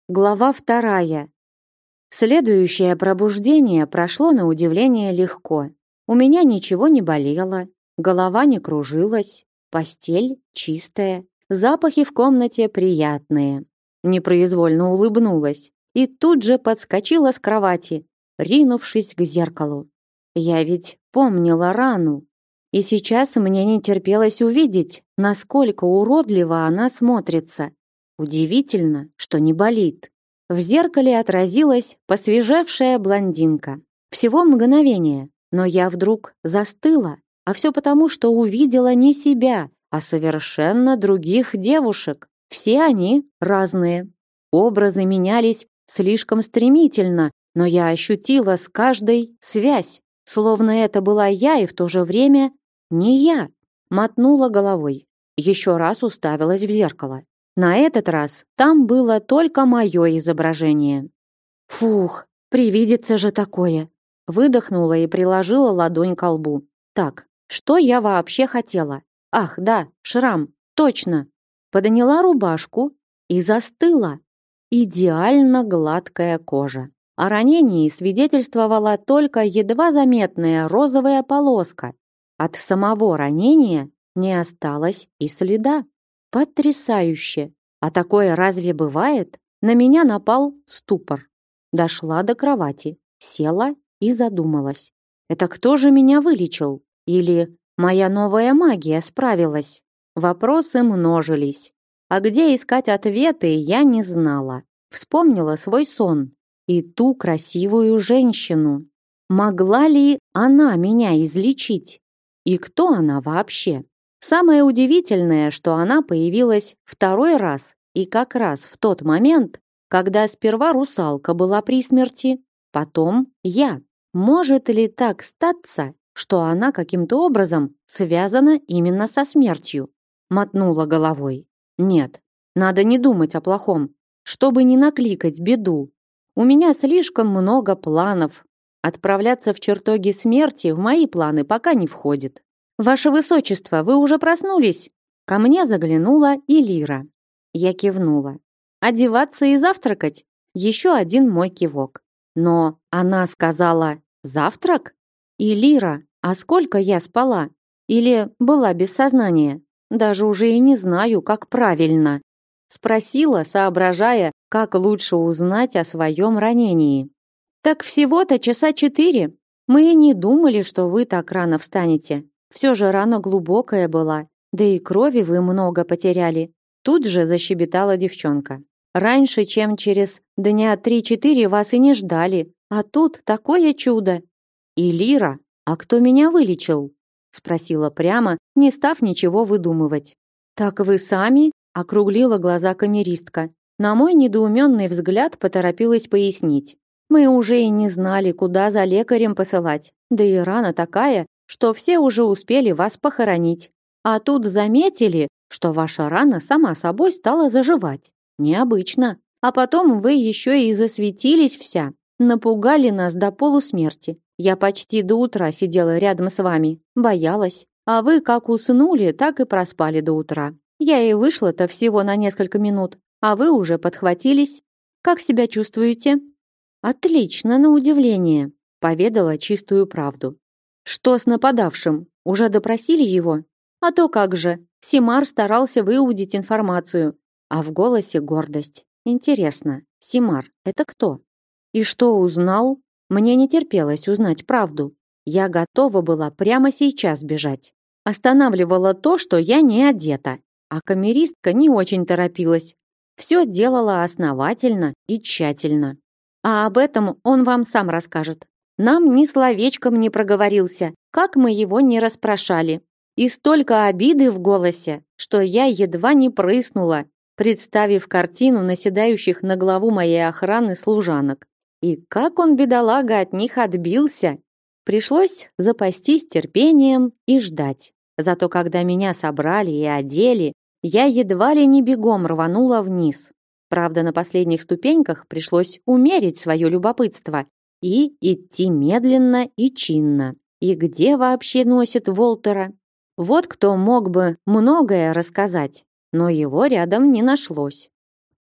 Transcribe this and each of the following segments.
Глава 2. Следующее пробуждение прошло на удивление легко. У меня ничего не болело, голова не кружилась, постель чистая, запахи в комнате приятные. Непроизвольно улыбнулась и тут же подскочила с кровати, ринувшись к зеркалу. Я ведь помнила рану, и сейчас мне не терпелось увидеть, насколько уродливо она смотрится. Удивительно, что не болит. В зеркале отразилась посвежевшая блондинка. Всего мгновение, но я вдруг застыла, а все потому, что увидела не себя, а совершенно других девушек. Все они разные. Образы менялись слишком стремительно, но я ощутила с каждой связь, словно это была я и в то же время не я. Мотнула головой. Еще раз уставилась в зеркало. На этот раз там было только мое изображение. Фух, привидится же такое. Выдохнула и приложила ладонь к лбу. Так, что я вообще хотела? Ах, да, шрам, точно. Подняла рубашку и застыла. Идеально гладкая кожа. О ранении свидетельствовала только едва заметная розовая полоска. От самого ранения не осталось и следа. Потрясающе! А такое разве бывает? На меня напал ступор. Дошла до кровати, села и задумалась. Это кто же меня вылечил? Или моя новая магия справилась? Вопросы множились. А где искать ответы, я не знала. Вспомнила свой сон и ту красивую женщину. Могла ли она меня излечить? И кто она вообще? Самое удивительное, что она появилась второй раз, и как раз в тот момент, когда сперва русалка была при смерти, потом я. Может ли так статься, что она каким-то образом связана именно со смертью? Мотнула головой. Нет, надо не думать о плохом, чтобы не накликать беду. У меня слишком много планов. Отправляться в чертоги смерти в мои планы пока не входит. «Ваше высочество, вы уже проснулись?» Ко мне заглянула и Лира. Я кивнула. «Одеваться и завтракать?» Еще один мой кивок. Но она сказала «завтрак?» И Лира, а сколько я спала? Или была без сознания? Даже уже и не знаю, как правильно. Спросила, соображая, как лучше узнать о своем ранении. «Так всего-то часа 4. Мы и не думали, что вы так рано встанете. Все же рана глубокая была, да и крови вы много потеряли». Тут же защебетала девчонка. «Раньше, чем через дня 3-4 вас и не ждали, а тут такое чудо!» «И Лира, а кто меня вылечил?» Спросила прямо, не став ничего выдумывать. «Так вы сами?» Округлила глаза камеристка. На мой недоуменный взгляд поторопилась пояснить. «Мы уже и не знали, куда за лекарем посылать, да и рана такая, что все уже успели вас похоронить. А тут заметили, что ваша рана сама собой стала заживать. Необычно. А потом вы еще и засветились вся. Напугали нас до полусмерти. Я почти до утра сидела рядом с вами. Боялась. А вы как уснули, так и проспали до утра. Я и вышла-то всего на несколько минут, а вы уже подхватились. Как себя чувствуете?» «Отлично, на удивление», — поведала чистую правду. «Что с нападавшим? Уже допросили его?» «А то как же. Симар старался выудить информацию». А в голосе гордость. «Интересно, Симар — это кто?» «И что узнал?» Мне не терпелось узнать правду. Я готова была прямо сейчас бежать. Останавливало то, что я не одета. А камеристка не очень торопилась. Все делала основательно и тщательно. А об этом он вам сам расскажет. Нам ни словечком не проговорился, как мы его не расспрашали. И столько обиды в голосе, что я едва не прыснула, представив картину наседающих на главу моей охраны служанок. И как он, бедолага, от них отбился. Пришлось запастись терпением и ждать. Зато когда меня собрали и одели, я едва ли не бегом рванула вниз. Правда, на последних ступеньках пришлось умерить свое любопытство и идти медленно и чинно. И где вообще носит Волтера? Вот кто мог бы многое рассказать, но его рядом не нашлось.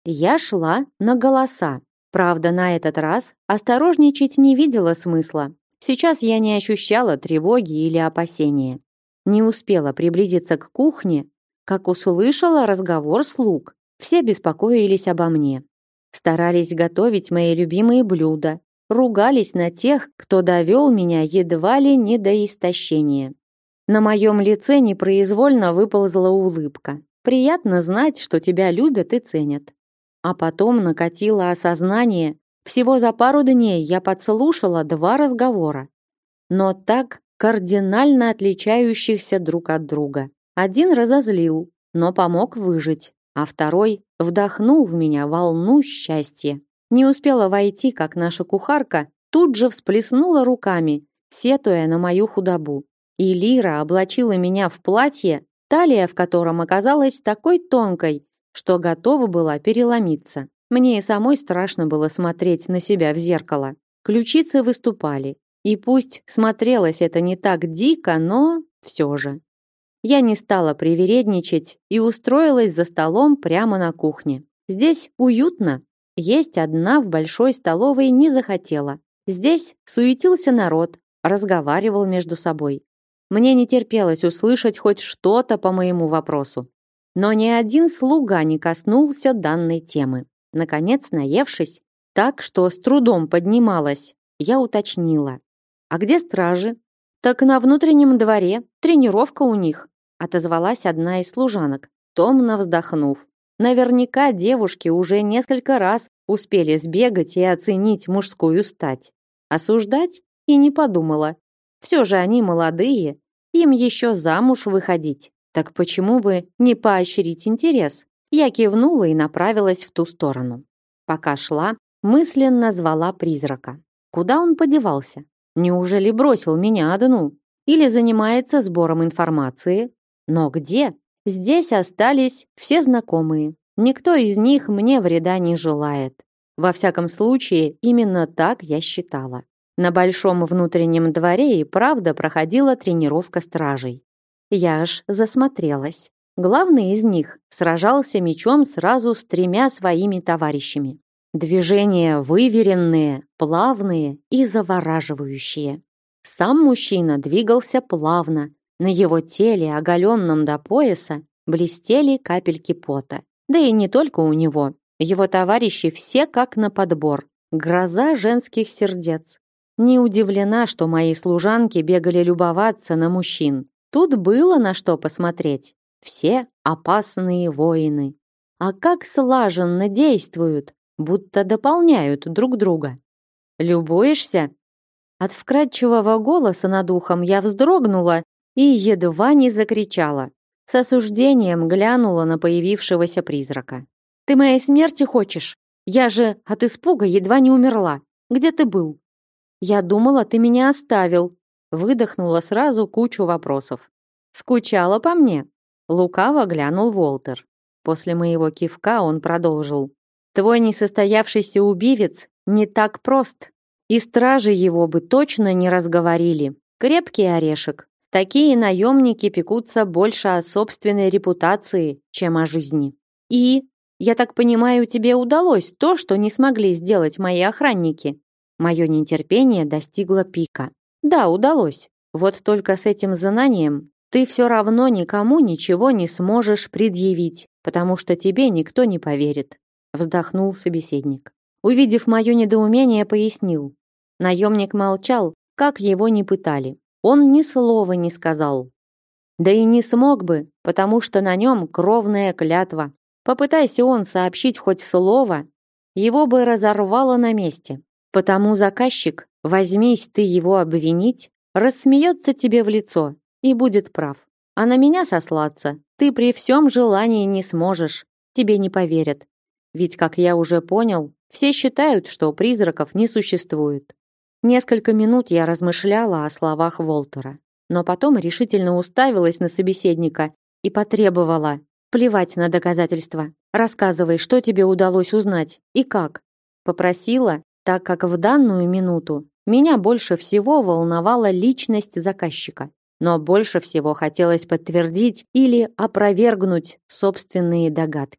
Я шла на голоса. Правда, на этот раз осторожничать не видела смысла. Сейчас я не ощущала тревоги или опасения. Не успела приблизиться к кухне, как услышала разговор слуг. Все беспокоились обо мне. Старались готовить мои любимые блюда. Ругались на тех, кто довел меня едва ли не до истощения. На моем лице непроизвольно выползла улыбка. Приятно знать, что тебя любят и ценят. А потом накатило осознание. Всего за пару дней я подслушала 2 разговора. Но так кардинально отличающихся друг от друга. Один разозлил, но помог выжить, а второй вдохнул в меня волну счастья. Не успела войти, как наша кухарка тут же всплеснула руками, сетуя на мою худобу. И Лира облачила меня в платье, талия в котором оказалась такой тонкой, что готова была переломиться. Мне и самой страшно было смотреть на себя в зеркало. Ключицы выступали. И пусть смотрелось это не так дико, но все же. Я не стала привередничать и устроилась за столом прямо на кухне. Здесь уютно. Есть одна в большой столовой не захотела. Здесь суетился народ, разговаривал между собой. Мне не терпелось услышать хоть что-то по моему вопросу. Но ни один слуга не коснулся данной темы. Наконец, наевшись, так что с трудом поднималась, я уточнила. «А где стражи?» «Так на внутреннем дворе, тренировка у них», отозвалась одна из служанок, томно вздохнув. Наверняка девушки уже несколько раз успели сбегать и оценить мужскую стать. Осуждать и не подумала. Все же они молодые, им еще замуж выходить. Так почему бы не поощрить интерес? Я кивнула и направилась в ту сторону. Пока шла, мысленно звала призрака. Куда он подевался? Неужели бросил меня одну? Или занимается сбором информации? Но где? Здесь остались все знакомые. Никто из них мне вреда не желает. Во всяком случае, именно так я считала. На большом внутреннем дворе и правда проходила тренировка стражей. Я аж засмотрелась. Главный из них сражался мечом сразу с 3 своими товарищами. Движения выверенные, плавные и завораживающие. Сам мужчина двигался плавно. На его теле, оголенном до пояса, блестели капельки пота. Да и не только у него. Его товарищи все как на подбор. Гроза женских сердец. Не удивлена, что мои служанки бегали любоваться на мужчин. Тут было на что посмотреть. Все опасные воины. А как слаженно действуют, будто дополняют друг друга. «Любуешься?» От вкрадчивого голоса над ухом я вздрогнула и едва не закричала. С осуждением глянула на появившегося призрака. «Ты моей смерти хочешь? Я же от испуга едва не умерла. Где ты был?» «Я думала, ты меня оставил». Выдохнула сразу кучу вопросов. «Скучала по мне?» Лукаво глянул Волтер. После моего кивка он продолжил. «Твой несостоявшийся убивец не так прост. И стражи его бы точно не разговорили. Крепкий орешек. Такие наемники пекутся больше о собственной репутации, чем о жизни. И, я так понимаю, тебе удалось то, что не смогли сделать мои охранники». Мое нетерпение достигло пика. Да, удалось. Вот только с этим знанием ты все равно никому ничего не сможешь предъявить, потому что тебе никто не поверит. Вздохнул собеседник. Увидев мое недоумение, пояснил. Наемник молчал, как его ни пытали. Он ни слова не сказал. Да и не смог бы, потому что на нем кровная клятва. Попытайся он сообщить хоть слово, его бы разорвало на месте. Потому заказчик, возьмись ты его обвинить, рассмеется тебе в лицо и будет прав. А на меня сослаться ты при всем желании не сможешь, тебе не поверят. Ведь, как я уже понял, все считают, что призраков не существует. Несколько минут я размышляла о словах Волтера, но потом решительно уставилась на собеседника и потребовала: «Плевать на доказательства. Рассказывай, что тебе удалось узнать и как». Попросила, так как в данную минуту меня больше всего волновала личность заказчика, но больше всего хотелось подтвердить или опровергнуть собственные догадки.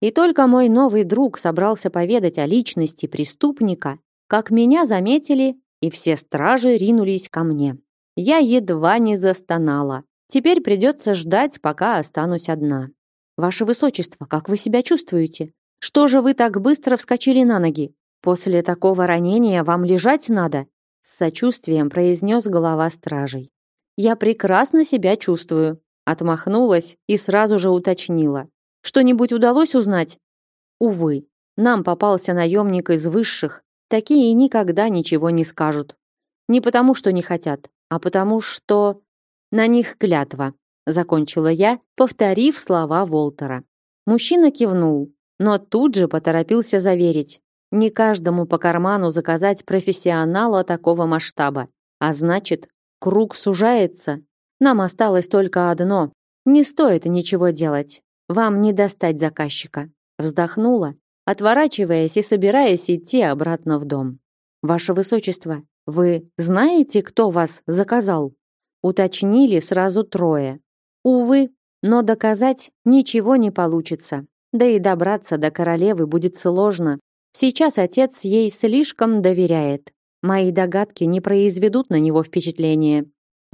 И только мой новый друг собрался поведать о личности преступника, как меня заметили, и все стражи ринулись ко мне. Я едва не застонала. Теперь придется ждать, пока останусь одна. Ваше Высочество, как вы себя чувствуете? Что же вы так быстро вскочили на ноги? После такого ранения вам лежать надо, с сочувствием произнес глава стражей. Я прекрасно себя чувствую, отмахнулась и сразу же уточнила. Что-нибудь удалось узнать? Увы, нам попался наемник из высших. Такие никогда ничего не скажут. Не потому, что не хотят, а потому, что на них клятва, закончила я, повторив слова Волтера. Мужчина кивнул, но тут же поторопился заверить. Не каждому по карману заказать профессионала такого масштаба. А значит, круг сужается. Нам осталось только одно. Не стоит ничего делать. Вам не достать заказчика. Вздохнула, отворачиваясь и собираясь идти обратно в дом. Ваше Высочество, вы знаете, кто вас заказал? Уточнили сразу трое. Увы, но доказать ничего не получится. Да и добраться до королевы будет сложно. Сейчас отец ей слишком доверяет. Мои догадки не произведут на него впечатления.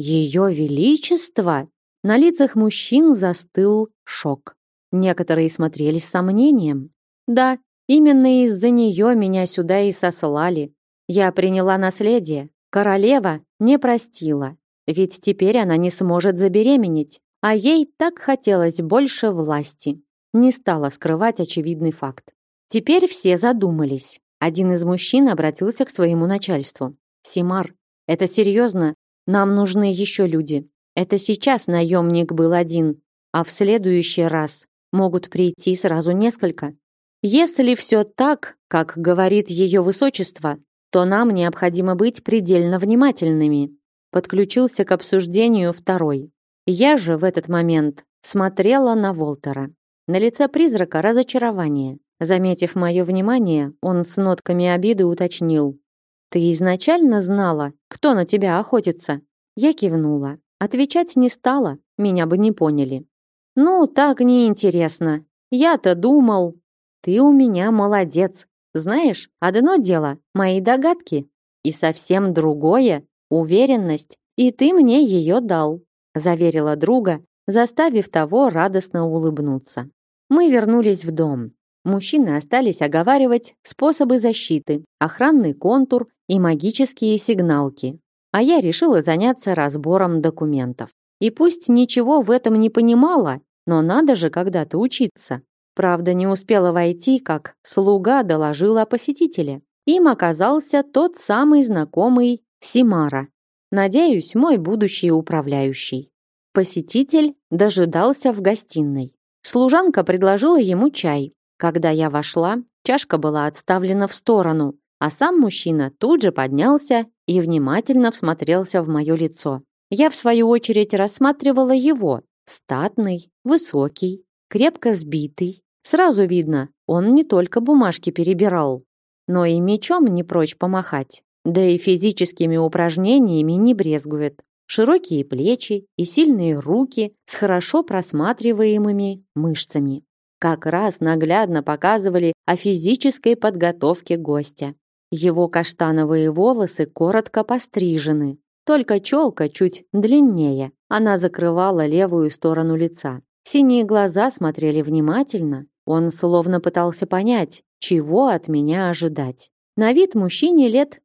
Ее величество? На лицах мужчин застыл шок. Некоторые смотрели с сомнением. Да, именно из-за нее меня сюда и сослали. Я приняла наследие. Королева не простила. Ведь теперь она не сможет забеременеть. А ей так хотелось больше власти. Не стала скрывать очевидный факт. Теперь все задумались. Один из мужчин обратился к своему начальству. «Симар, это серьезно? Нам нужны еще люди. Это сейчас наемник был один, а в следующий раз могут прийти сразу несколько. Если все так, как говорит ее высочество, то нам необходимо быть предельно внимательными». Подключился к обсуждению второй. Я же в этот момент смотрела на Волтера. На лице призрака разочарование. Заметив мое внимание, он с нотками обиды уточнил. «Ты изначально знала, кто на тебя охотится?» Я кивнула. Отвечать не стала, меня бы не поняли. «Ну, так неинтересно. Я-то думал...» «Ты у меня молодец. Знаешь, одно дело — мои догадки, и совсем другое — уверенность, и ты мне ее дал», заверила друга, заставив того радостно улыбнуться. Мы вернулись в дом. Мужчины остались оговаривать способы защиты, охранный контур и магические сигналки. А я решила заняться разбором документов. И пусть ничего в этом не понимала, но надо же когда-то учиться. Правда, не успела войти, как слуга доложил о посетителе. Им оказался тот самый знакомый Симара. Надеюсь, мой будущий управляющий. Посетитель дожидался в гостиной. Служанка предложила ему чай. Когда я вошла, чашка была отставлена в сторону, а сам мужчина тут же поднялся и внимательно всмотрелся в мое лицо. Я, в свою очередь, рассматривала его. Статный, высокий, крепко сбитый. Сразу видно, он не только бумажки перебирал, но и мечом не прочь помахать. Да и физическими упражнениями не брезгует. Широкие плечи и сильные руки с хорошо просматриваемыми мышцами. Как раз наглядно показывали о физической подготовке гостя. Его каштановые волосы коротко пострижены, только челка чуть длиннее, она закрывала левую сторону лица. Синие глаза смотрели внимательно, он словно пытался понять, чего от меня ожидать. На вид мужчине лет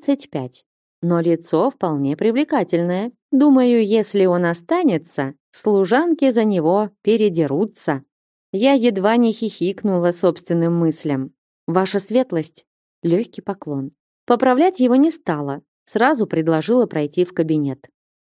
35, но лицо вполне привлекательное. Думаю, если он останется, служанки за него передерутся. Я едва не хихикнула собственным мыслям. Ваша светлость, легкий поклон. Поправлять его не стала, сразу предложила пройти в кабинет.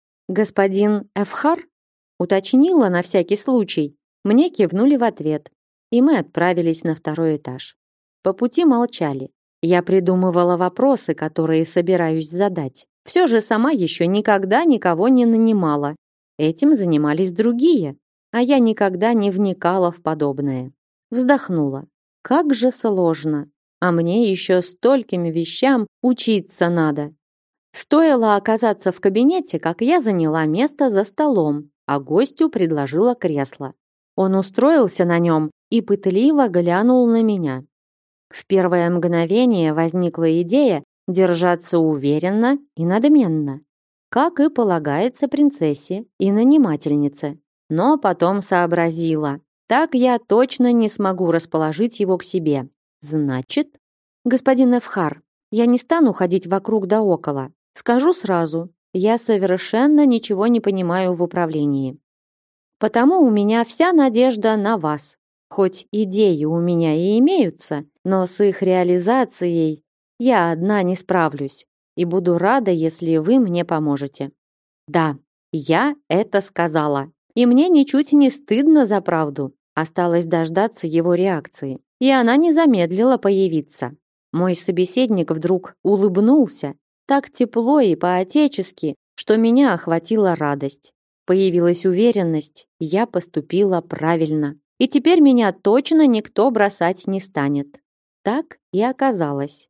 Господин Эфхар уточнила на всякий случай. Мне кивнули в ответ, и мы отправились на второй этаж. По пути молчали. Я придумывала вопросы, которые собираюсь задать. Все же сама еще никогда никого не нанимала. Этим занимались другие, а я никогда не вникала в подобное. Вздохнула. Как же сложно. А мне еще стольким вещам учиться надо. Стоило оказаться в кабинете, как я заняла место за столом, а гостю предложила кресло. Он устроился на нем, и пытливо глянул на меня. В первое мгновение возникла идея держаться уверенно и надменно, как и полагается принцессе и нанимательнице. Но потом сообразила, так я точно не смогу расположить его к себе. Значит, господин Эвхар, я не стану ходить вокруг да около. Скажу сразу, я совершенно ничего не понимаю в управлении. Потому у меня вся надежда на вас. Хоть идеи у меня и имеются, но с их реализацией я одна не справлюсь и буду рада, если вы мне поможете. Да, я это сказала. И мне ничуть не стыдно за правду. Осталось дождаться его реакции. И она не замедлила появиться. Мой собеседник вдруг улыбнулся, так тепло и по-отечески, что меня охватила радость. Появилась уверенность, я поступила правильно. И теперь меня точно никто бросать не станет. Так и оказалось.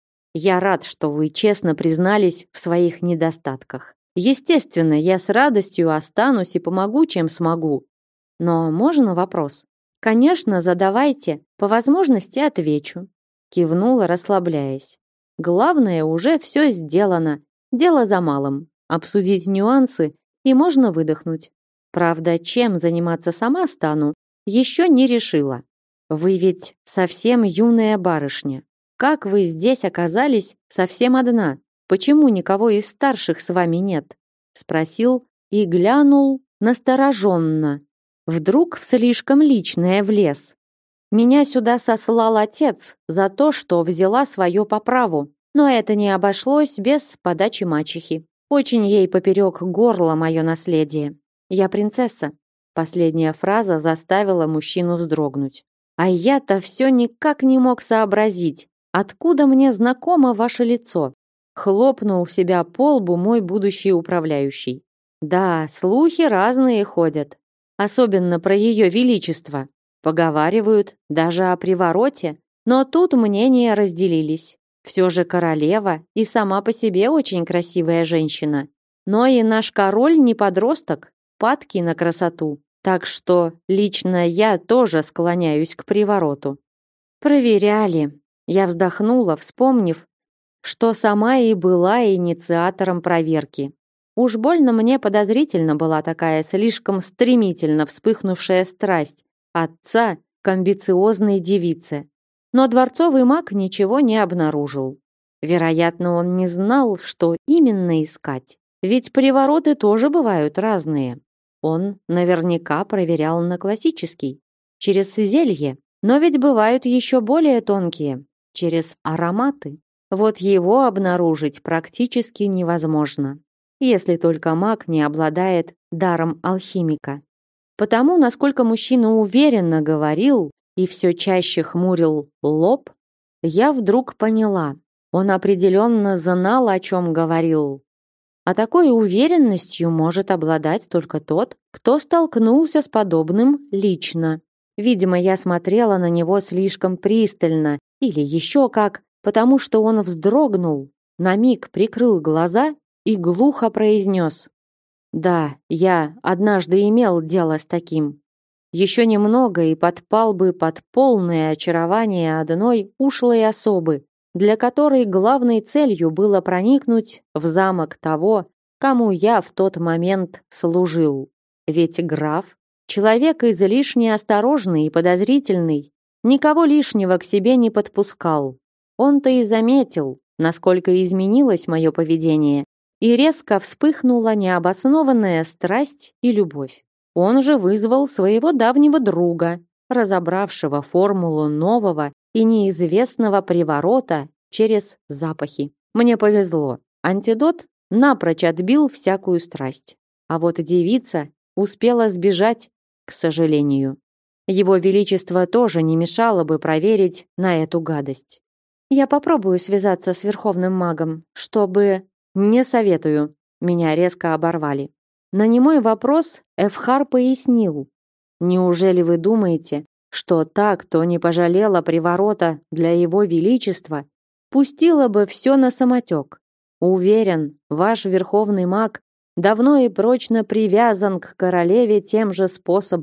Я рад, что вы честно признались в своих недостатках. Естественно, я с радостью останусь и помогу, чем смогу. Но можно вопрос? Конечно, задавайте, по возможности отвечу. Кивнула, расслабляясь. Главное, уже все сделано. Дело за малым. Обсудить нюансы, и можно выдохнуть. Правда, чем заниматься сама стану, еще не решила. Вы ведь совсем юная барышня. Как вы здесь оказались совсем одна? Почему никого из старших с вами нет? Спросил и глянул настороженно. Вдруг в слишком личное влез. Меня сюда сослал отец за то, что взяла свое по праву. Но это не обошлось без подачи мачехи. Очень ей поперек горла мое наследие. Я принцесса. Последняя фраза заставила мужчину вздрогнуть. А я-то все никак не мог сообразить, откуда мне знакомо ваше лицо. Хлопнул себя по лбу мой будущий управляющий. Да, слухи разные ходят. Особенно про ее величество. Поговаривают даже о привороте. Но тут мнения разделились. Все же королева и сама по себе очень красивая женщина. Но и наш король не подросток, падкий на красоту. Так что лично я тоже склоняюсь к привороту. Проверяли. Я вздохнула, вспомнив, что сама и была инициатором проверки. Уж больно мне подозрительно была такая слишком стремительно вспыхнувшая страсть отца к амбициозной девице. Но дворцовый маг ничего не обнаружил. Вероятно, он не знал, что именно искать. Ведь привороты тоже бывают разные. Он наверняка проверял на классический, через зелье. Но ведь бывают еще более тонкие, через ароматы. Вот его обнаружить практически невозможно, если только маг не обладает даром алхимика. Потому, насколько мужчина уверенно говорил и все чаще хмурил лоб, я вдруг поняла, он определенно знал, о чем говорил. А такой уверенностью может обладать только тот, кто столкнулся с подобным лично. Видимо, я смотрела на него слишком пристально, или еще как, потому что он вздрогнул, на миг прикрыл глаза и глухо произнес: «Да, я однажды имел дело с таким. Еще немного и подпал бы под полное очарование одной ушлой особы, для которой главной целью было проникнуть в замок того, кому я в тот момент служил. Ведь граф — человек излишне осторожный и подозрительный, никого лишнего к себе не подпускал. Он-то и заметил, насколько изменилось мое поведение, и резко вспыхнула необоснованная страсть и любовь. Он же вызвал своего давнего друга, разобравшего формулу нового и неизвестного приворота через запахи. Мне повезло. Антидот напрочь отбил всякую страсть. А вот девица успела сбежать, к сожалению. Его величество тоже не мешало бы проверить на эту гадость. Я попробую связаться с верховным магом, чтобы... Не советую. Меня резко оборвали. На немой вопрос Эвхар пояснил. Неужели вы думаете, что та, кто не пожалела приворота для его величества, пустила бы все на самотек? Уверен, ваш верховный маг давно и прочно привязан к королеве тем же способом.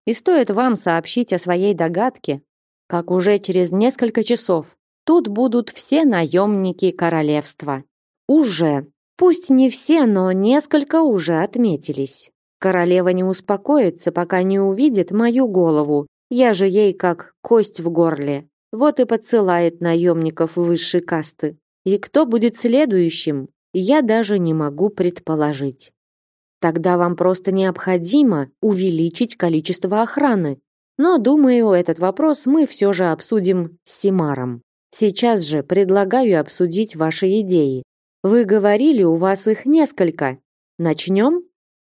И стоит вам сообщить о своей догадке, как уже через несколько часов тут будут все наемники королевства. Уже. Пусть не все, но несколько уже отметились. Королева не успокоится, пока не увидит мою голову. Я же ей как кость в горле. Вот и подсылает наемников высшей касты. И кто будет следующим, я даже не могу предположить. Тогда вам просто необходимо увеличить количество охраны. Но, думаю, этот вопрос мы все же обсудим с Симаром. Сейчас же предлагаю обсудить ваши идеи. Вы говорили, у вас их несколько. Начнем?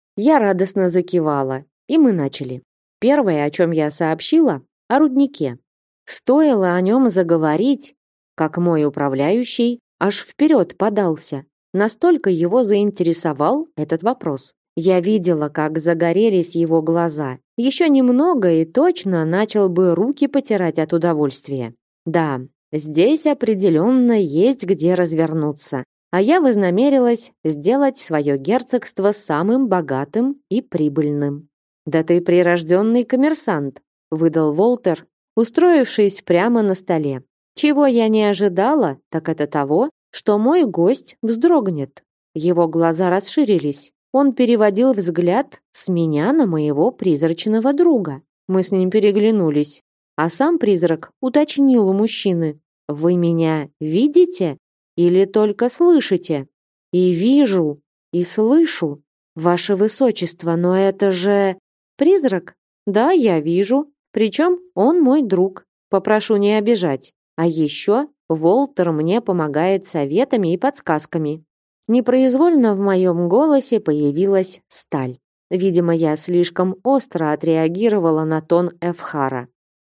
Я радостно закивала, и мы начали. Первое, о чем я сообщила, о руднике. Стоило о нем заговорить, как мой управляющий аж вперед подался. Настолько его заинтересовал этот вопрос. Я видела, как загорелись его глаза. Еще немного и точно начал бы руки потирать от удовольствия. Да, здесь определенно есть где развернуться. А я вознамерилась сделать свое герцогство самым богатым и прибыльным. «Да ты прирожденный коммерсант», — выдал Волтер, устроившись прямо на столе. Чего я не ожидала, так это того, что мой гость вздрогнет. Его глаза расширились. Он переводил взгляд с меня на моего призрачного друга. Мы с ним переглянулись. А сам призрак уточнил у мужчины: «Вы меня видите или только слышите?» «И вижу, и слышу, ваше высочество, но это же...» «Призрак? Да, я вижу. Причем он мой друг. Попрошу не обижать. А еще Волтер мне помогает советами и подсказками». Непроизвольно в моем голосе появилась сталь. Видимо, я слишком остро отреагировала на тон Эвхара.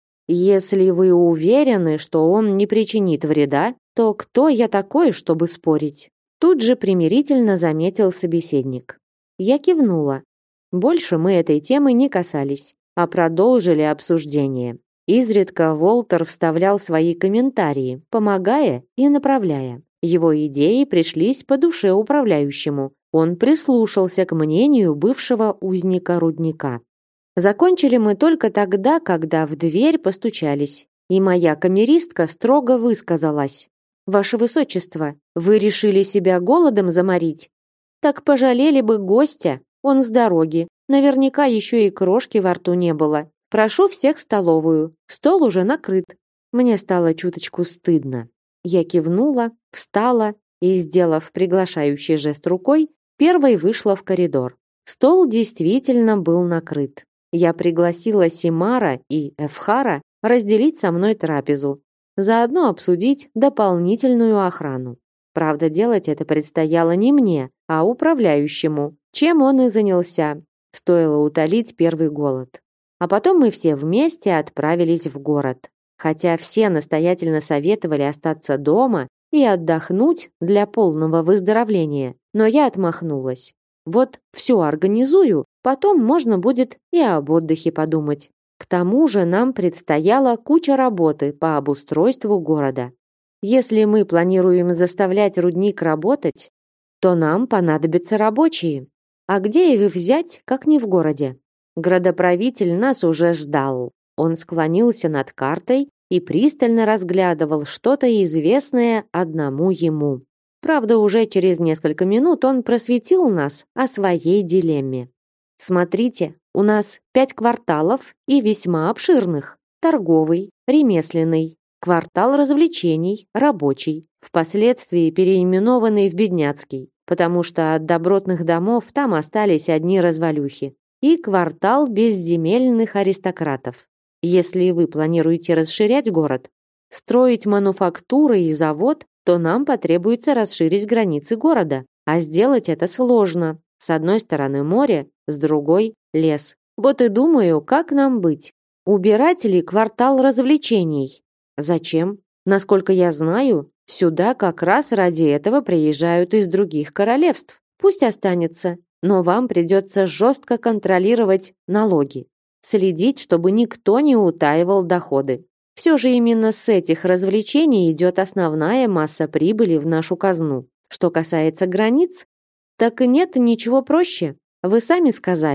«Если вы уверены, что он не причинит вреда, то кто я такой, чтобы спорить?» Тут же примирительно заметил собеседник. Я кивнула. Больше мы этой темы не касались, а продолжили обсуждение. Изредка Волтер вставлял свои комментарии, помогая и направляя. Его идеи пришлись по душе управляющему. Он прислушался к мнению бывшего узника рудника. Закончили мы только тогда, когда в дверь постучались, и моя камеристка строго высказалась: «Ваше высочество, вы решили себя голодом заморить? Так пожалели бы гостя, он с дороги, наверняка еще и крошки во рту не было. Прошу всех в столовую, стол уже накрыт». Мне стало чуточку стыдно. Я кивнула, встала и, сделав приглашающий жест рукой, первой вышла в коридор. Стол действительно был накрыт. Я пригласила Симара и Эвхара разделить со мной трапезу, заодно обсудить дополнительную охрану. Правда, делать это предстояло не мне, а управляющему, чем он и занялся. Стоило утолить первый голод. А потом мы все вместе отправились в город. Хотя все настоятельно советовали остаться дома и отдохнуть для полного выздоровления, но я отмахнулась. Вот все организую, потом можно будет и об отдыхе подумать. К тому же нам предстояла куча работы по обустройству города. Если мы планируем заставлять рудник работать, то нам понадобятся рабочие. А где их взять, как не в городе? Градоправитель нас уже ждал. Он склонился над картой и пристально разглядывал что-то известное одному ему. Правда, уже через несколько минут он просветил нас о своей дилемме. Смотрите, у нас 5 кварталов и весьма обширных. Торговый, ремесленный, квартал развлечений, рабочий, впоследствии переименованный в бедняцкий, потому что от добротных домов там остались одни развалюхи, и квартал безземельных аристократов. Если вы планируете расширять город, строить мануфактуры и завод, то нам потребуется расширить границы города, а сделать это сложно. С одной стороны море, с другой лес. Вот и думаю, как нам быть. Убирать ли квартал развлечений? Зачем? Насколько я знаю, сюда как раз ради этого приезжают из других королевств. Пусть останется, но вам придется жестко контролировать налоги. Следить, чтобы никто не утаивал доходы. Все же именно с этих развлечений идет основная масса прибыли в нашу казну. Что касается границ, так и нет ничего проще. Вы сами сказали,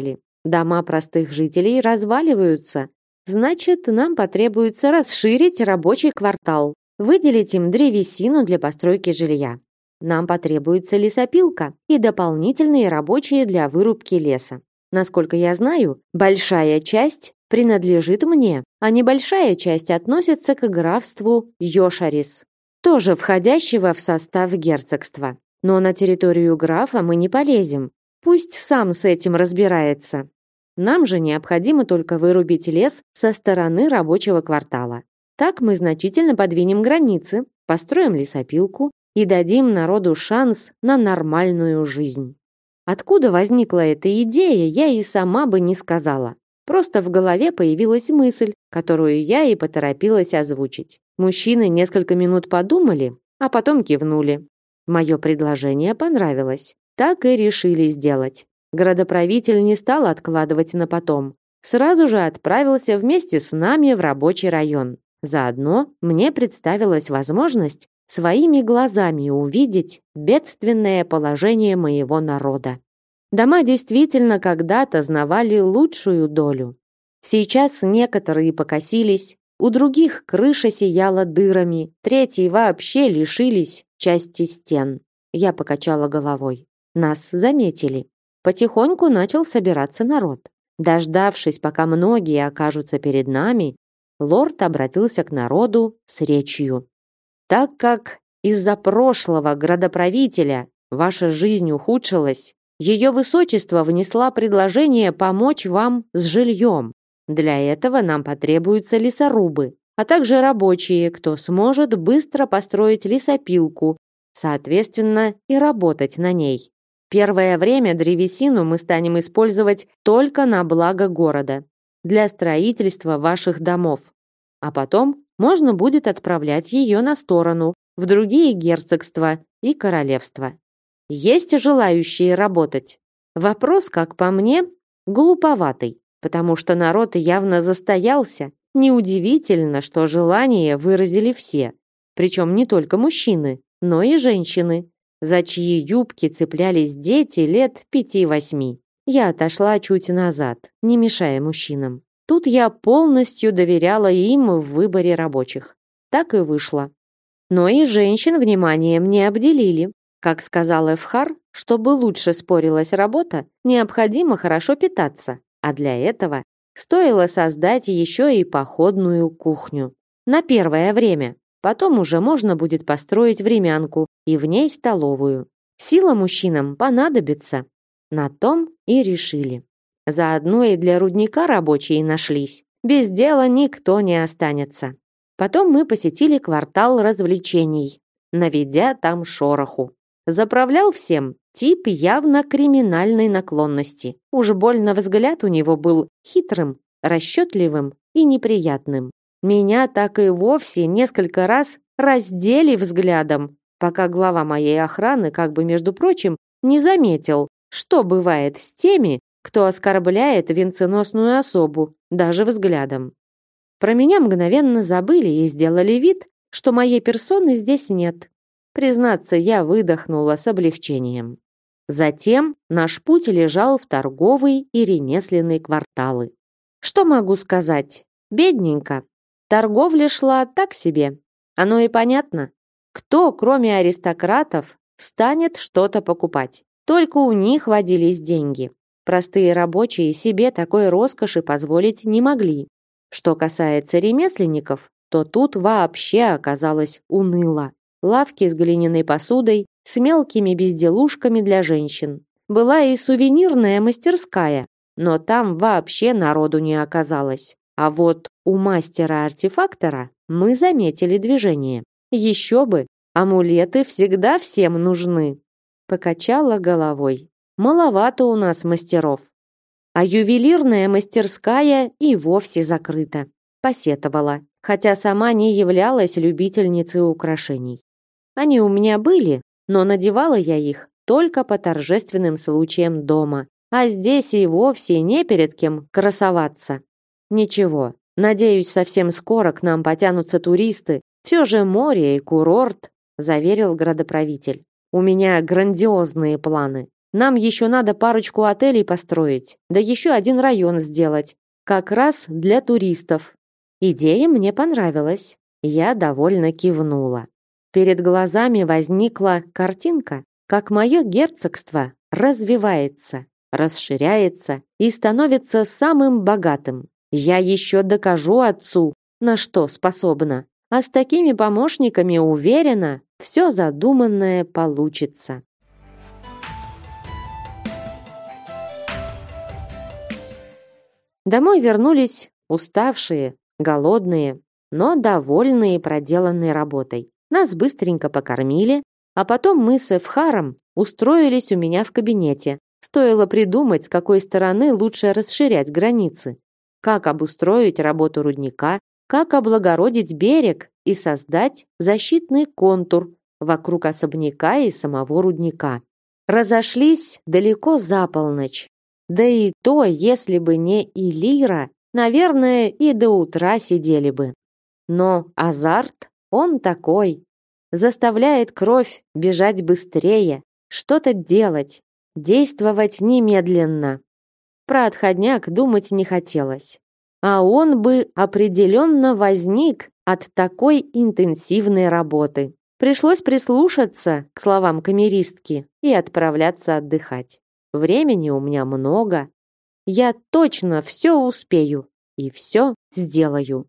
Дома простых жителей разваливаются. Значит, нам потребуется расширить рабочий квартал, выделить им древесину для постройки жилья. Нам потребуется лесопилка и дополнительные рабочие для вырубки леса. Насколько я знаю, большая часть принадлежит мне, а небольшая часть относится к графству Йошарис, тоже входящего в состав герцогства. Но на территорию графа мы не полезем. Пусть сам с этим разбирается. Нам же необходимо только вырубить лес со стороны рабочего квартала. Так мы значительно подвинем границы, построим лесопилку и дадим народу шанс на нормальную жизнь. Откуда возникла эта идея, я и сама бы не сказала. Просто в голове появилась мысль, которую я и поторопилась озвучить. Мужчины несколько минут подумали, а потом кивнули. Мое предложение понравилось. Так и решили сделать. Градоправитель не стал откладывать на потом. Сразу же отправился вместе с нами в рабочий район. Заодно мне представилась возможность своими глазами увидеть бедственное положение моего народа. Дома действительно когда-то знавали лучшую долю. Сейчас некоторые покосились, у других крыша сияла дырами, третьи вообще лишились части стен. Я покачала головой. Нас заметили. Потихоньку начал собираться народ. Дождавшись, пока многие окажутся перед нами, лорд обратился к народу с речью. Так как из-за прошлого градоправителя ваша жизнь ухудшилась, ее высочество внесла предложение помочь вам с жильем. Для этого нам потребуются лесорубы, а также рабочие, кто сможет быстро построить лесопилку, соответственно, и работать на ней. Первое время древесину мы станем использовать только на благо города, для строительства ваших домов. А потом можно будет отправлять ее на сторону, в другие герцогства и королевства. Есть желающие работать? Вопрос, как по мне, глуповатый, потому что народ явно застоялся. Неудивительно, что желание выразили все, причем не только мужчины, но и женщины, за чьи юбки цеплялись дети лет 5-8. Я отошла чуть назад, не мешая мужчинам. Тут я полностью доверяла им в выборе рабочих. Так и вышло. Но и женщин вниманием не обделили. Как сказал Эфхар, чтобы лучше спорилась работа, необходимо хорошо питаться, а для этого стоило создать еще и походную кухню. На первое время. Потом уже можно будет построить времянку и в ней столовую. Сила мужчинам понадобится. На том и решили. Заодно и для рудника рабочие нашлись. Без дела никто не останется. Потом мы посетили квартал развлечений, наведя там шороху. Заправлял всем тип явно криминальной наклонности. Уж больно взгляд у него был хитрым, расчетливым и неприятным. Меня так и вовсе несколько раз раздели взглядом, пока глава моей охраны, как бы между прочим, не заметил, что бывает с теми, кто оскорбляет венценосную особу, даже взглядом. Про меня мгновенно забыли и сделали вид, что моей персоны здесь нет. Признаться, я выдохнула с облегчением. Затем наш путь лежал в торговый и ремесленный кварталы. Что могу сказать? Бедненько. Торговля шла так себе. Оно и понятно. Кто, кроме аристократов, станет что-то покупать? Только у них водились деньги. Простые рабочие себе такой роскоши позволить не могли. Что касается ремесленников, то тут вообще оказалось уныло. Лавки с глиняной посудой, с мелкими безделушками для женщин. Была и сувенирная мастерская, но там вообще народу не оказалось. А вот у мастера-артефактора мы заметили движение. Еще бы, амулеты всегда всем нужны. Покачала головой. Маловато у нас мастеров. А ювелирная мастерская и вовсе закрыта. Посетовала, хотя сама не являлась любительницей украшений. Они у меня были, но надевала я их только по торжественным случаям дома, а здесь и вовсе не перед кем красоваться. Ничего, надеюсь, совсем скоро к нам потянутся туристы. Все же море и курорт, заверил градоправитель. У меня грандиозные планы. Нам еще надо парочку отелей построить, да еще один район сделать, как раз для туристов. Идея мне понравилась. Я довольно кивнула. Перед глазами возникла картинка, как мое герцогство развивается, расширяется и становится самым богатым. Я еще докажу отцу, на что способна. А с такими помощниками, уверена, все задуманное получится. Домой вернулись уставшие, голодные, но довольные проделанной работой. Нас быстренько покормили, а потом мы с Эвхаром устроились у меня в кабинете. Стоило придумать, с какой стороны лучше расширять границы. Как обустроить работу рудника, как облагородить берег и создать защитный контур вокруг особняка и самого рудника. Разошлись далеко за полночь. Да и то, если бы не Илира, наверное, и до утра сидели бы. Но азарт, он такой. Заставляет кровь бежать быстрее, что-то делать, действовать немедленно. Про отходняк думать не хотелось. А он бы определенно возник от такой интенсивной работы. Пришлось прислушаться к словам камеристки и отправляться отдыхать. Времени у меня много. Я точно все успею и все сделаю.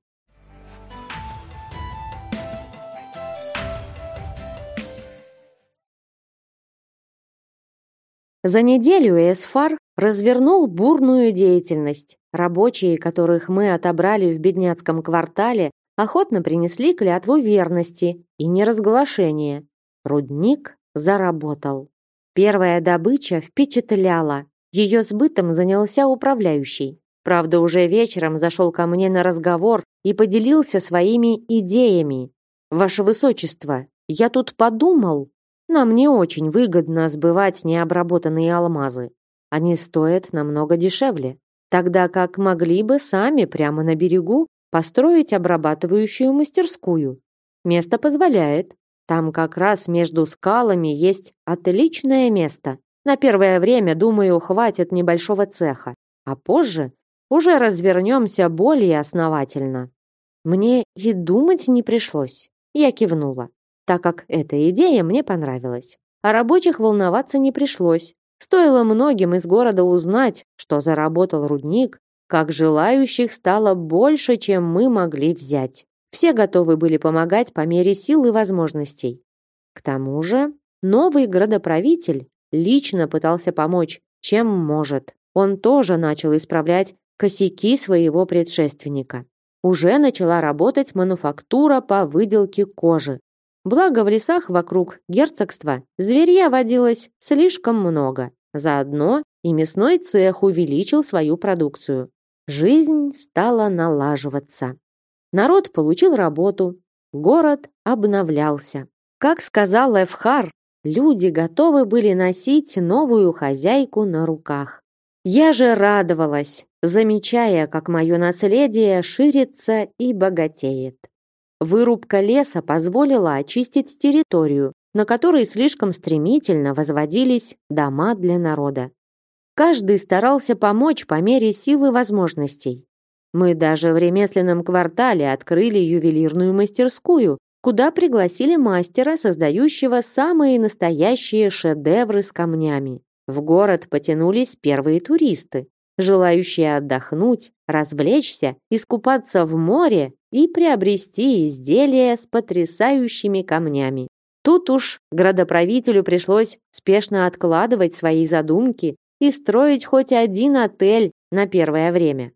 За неделю Эсфар развернул бурную деятельность. Рабочие, которых мы отобрали в бедняцком квартале, охотно принесли клятву верности и неразглашения. Рудник заработал. Первая добыча впечатляла. Ее сбытом занялся управляющий. Правда, уже вечером зашел ко мне на разговор и поделился своими идеями. «Ваше Высочество, я тут подумал, нам не очень выгодно сбывать необработанные алмазы. Они стоят намного дешевле, тогда как могли бы сами прямо на берегу построить обрабатывающую мастерскую. Место позволяет. Там как раз между скалами есть отличное место. На первое время, думаю, хватит небольшого цеха, а позже уже развернемся более основательно». Мне и думать не пришлось. Я кивнула, так как эта идея мне понравилась. А рабочих волноваться не пришлось. Стоило многим из города узнать, что заработал рудник, как желающих стало больше, чем мы могли взять. Все готовы были помогать по мере сил и возможностей. К тому же, новый градоправитель лично пытался помочь, чем может. Он тоже начал исправлять косяки своего предшественника. Уже начала работать мануфактура по выделке кожи. Благо в лесах вокруг герцогства зверья водилось слишком много. Заодно и мясной цех увеличил свою продукцию. Жизнь стала налаживаться. Народ получил работу, город обновлялся. Как сказал Эвхар, люди готовы были носить новую хозяйку на руках. Я же радовалась, замечая, как мое наследие ширится и богатеет. Вырубка леса позволила очистить территорию, на которой слишком стремительно возводились дома для народа. Каждый старался помочь по мере сил и возможностей. Мы даже в ремесленном квартале открыли ювелирную мастерскую, куда пригласили мастера, создающего самые настоящие шедевры с камнями. В город потянулись первые туристы, желающие отдохнуть, развлечься, искупаться в море и приобрести изделия с потрясающими камнями. Тут уж градоправителю пришлось спешно откладывать свои задумки и строить хоть один отель на первое время.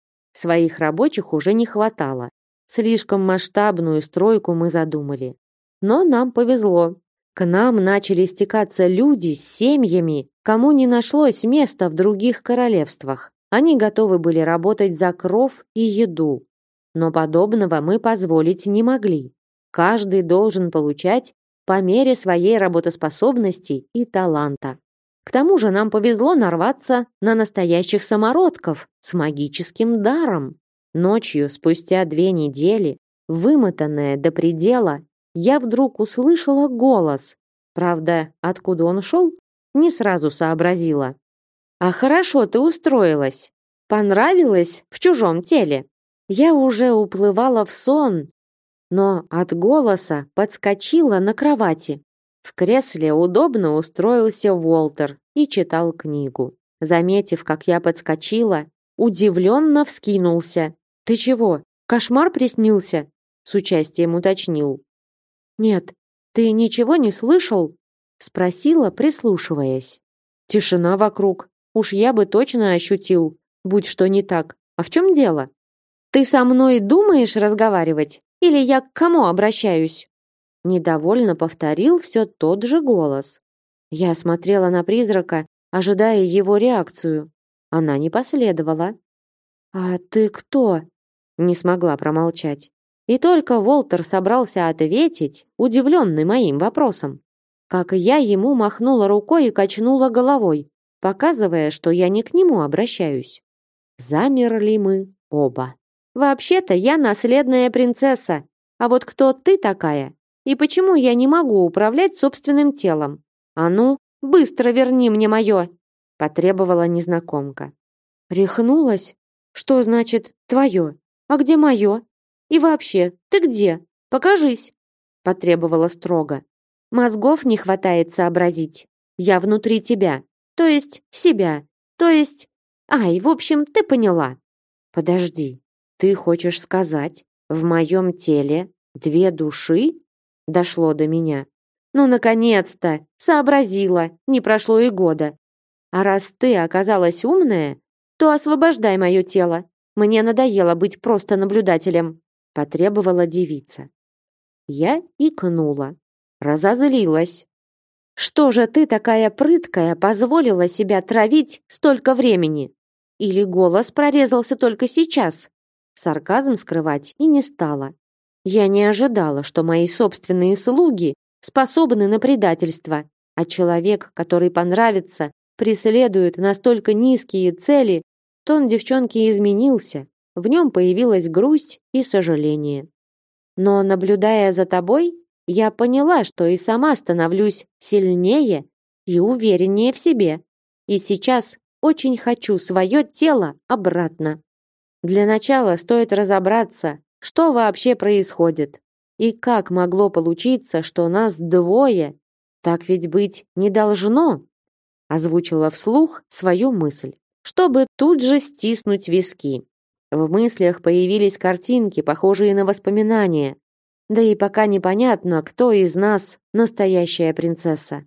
Своих рабочих уже не хватало. Слишком масштабную стройку мы задумали. Но нам повезло. К нам начали стекаться люди с семьями, кому не нашлось места в других королевствах. Они готовы были работать за кров и еду. Но подобного мы позволить не могли. Каждый должен получать по мере своей работоспособности и таланта. К тому же нам повезло нарваться на настоящих самородков с магическим даром. Ночью, спустя 2 недели, вымотанная до предела, я вдруг услышала голос. Правда, откуда он шел, не сразу сообразила. А хорошо ты устроилась. Понравилось в чужом теле. Я уже уплывала в сон, но от голоса подскочила на кровати. В кресле удобно устроился Уолтер и читал книгу. Заметив, как я подскочила, удивленно вскинулся. «Ты чего, кошмар приснился?» С участием уточнил. «Нет, ты ничего не слышал?» Спросила, прислушиваясь. Тишина вокруг. Уж я бы точно ощутил, будь что не так. А в чем дело? Ты со мной думаешь разговаривать? Или я к кому обращаюсь? Недовольно повторил все тот же голос. Я смотрела на призрака, ожидая его реакцию. Она не последовала. «А ты кто?» Не смогла промолчать. И только Уолтер собрался ответить, удивленный моим вопросом. Как я ему махнула рукой и качнула головой, показывая, что я не к нему обращаюсь. Замерли мы оба. «Вообще-то я наследная принцесса. А вот кто ты такая? И почему я не могу управлять собственным телом? А ну, быстро верни мне мое!» Потребовала незнакомка. Рехнулась? Что значит «твое»? А где мое? И вообще, ты где? Покажись!» Потребовала строго. «Мозгов не хватает сообразить. Я внутри тебя, то есть себя, то есть... Ай, в общем, ты поняла». «Подожди, ты хочешь сказать, в моем теле две души?» Дошло до меня. «Ну, наконец-то! Сообразила! Не прошло и года. А раз ты оказалась умная, то освобождай мое тело. Мне надоело быть просто наблюдателем», потребовала девица. Я икнула. Разозлилась. «Что же ты такая прыткая позволила себя травить столько времени? Или голос прорезался только сейчас?» Сарказм скрывать и не стала. Я не ожидала, что мои собственные слуги способны на предательство, а человек, который понравится, преследует настолько низкие цели. Тон девчонки изменился, в нем появилась грусть и сожаление. Но, наблюдая за тобой, я поняла, что и сама становлюсь сильнее и увереннее в себе. И сейчас очень хочу свое тело обратно. Для начала стоит разобраться, что вообще происходит. И как могло получиться, что нас двое? Так ведь быть не должно. Озвучила вслух свою мысль, чтобы тут же стиснуть виски. В мыслях появились картинки, похожие на воспоминания. Да и пока непонятно, кто из нас настоящая принцесса.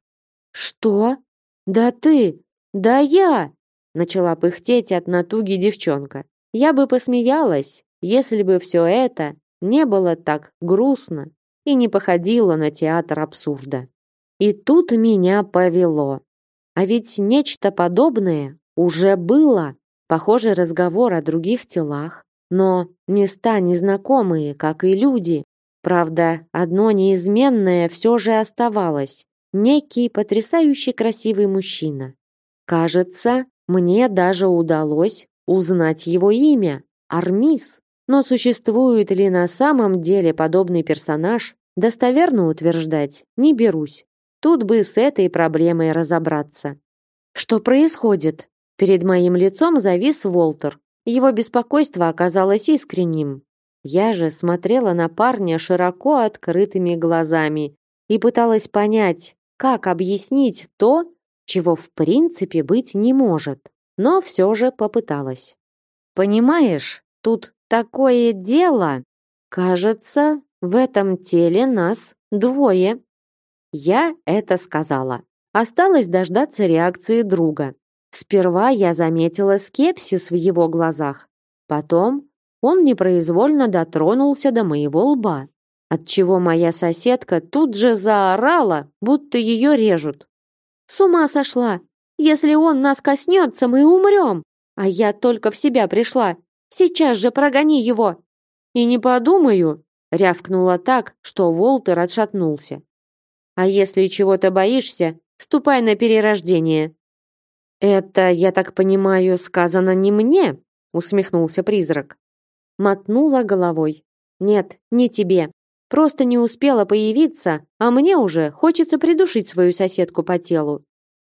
«Что? Да ты! Да я!» начала пыхтеть от натуги девчонка. Я бы посмеялась, если бы все это не было так грустно и не походило на театр абсурда. И тут меня повело. А ведь нечто подобное уже было. Похожий разговор о других телах, но места незнакомые, как и люди. Правда, одно неизменное все же оставалось. Некий потрясающе красивый мужчина. Кажется, мне даже удалось узнать его имя – Армис. Но существует ли на самом деле подобный персонаж, достоверно утверждать не берусь. Тут бы с этой проблемой разобраться. Что происходит? Перед моим лицом завис Уолтер. Его беспокойство оказалось искренним. Я же смотрела на парня широко открытыми глазами и пыталась понять, как объяснить то, чего в принципе быть не может. Но все же попыталась. «Понимаешь, тут такое дело. Кажется, в этом теле нас двое». Я это сказала. Осталось дождаться реакции друга. Сперва я заметила скепсис в его глазах. Потом он непроизвольно дотронулся до моего лба, отчего моя соседка тут же заорала, будто ее режут. «С ума сошла! Если он нас коснется, мы умрем! А я только в себя пришла! Сейчас же прогони его!» «И не подумаю!» — рявкнула так, что Уолтер отшатнулся. «А если чего-то боишься, ступай на перерождение». «Это, я так понимаю, сказано не мне?» — усмехнулся призрак. Мотнула головой. «Нет, не тебе. Просто не успела появиться, а мне уже хочется придушить свою соседку по телу».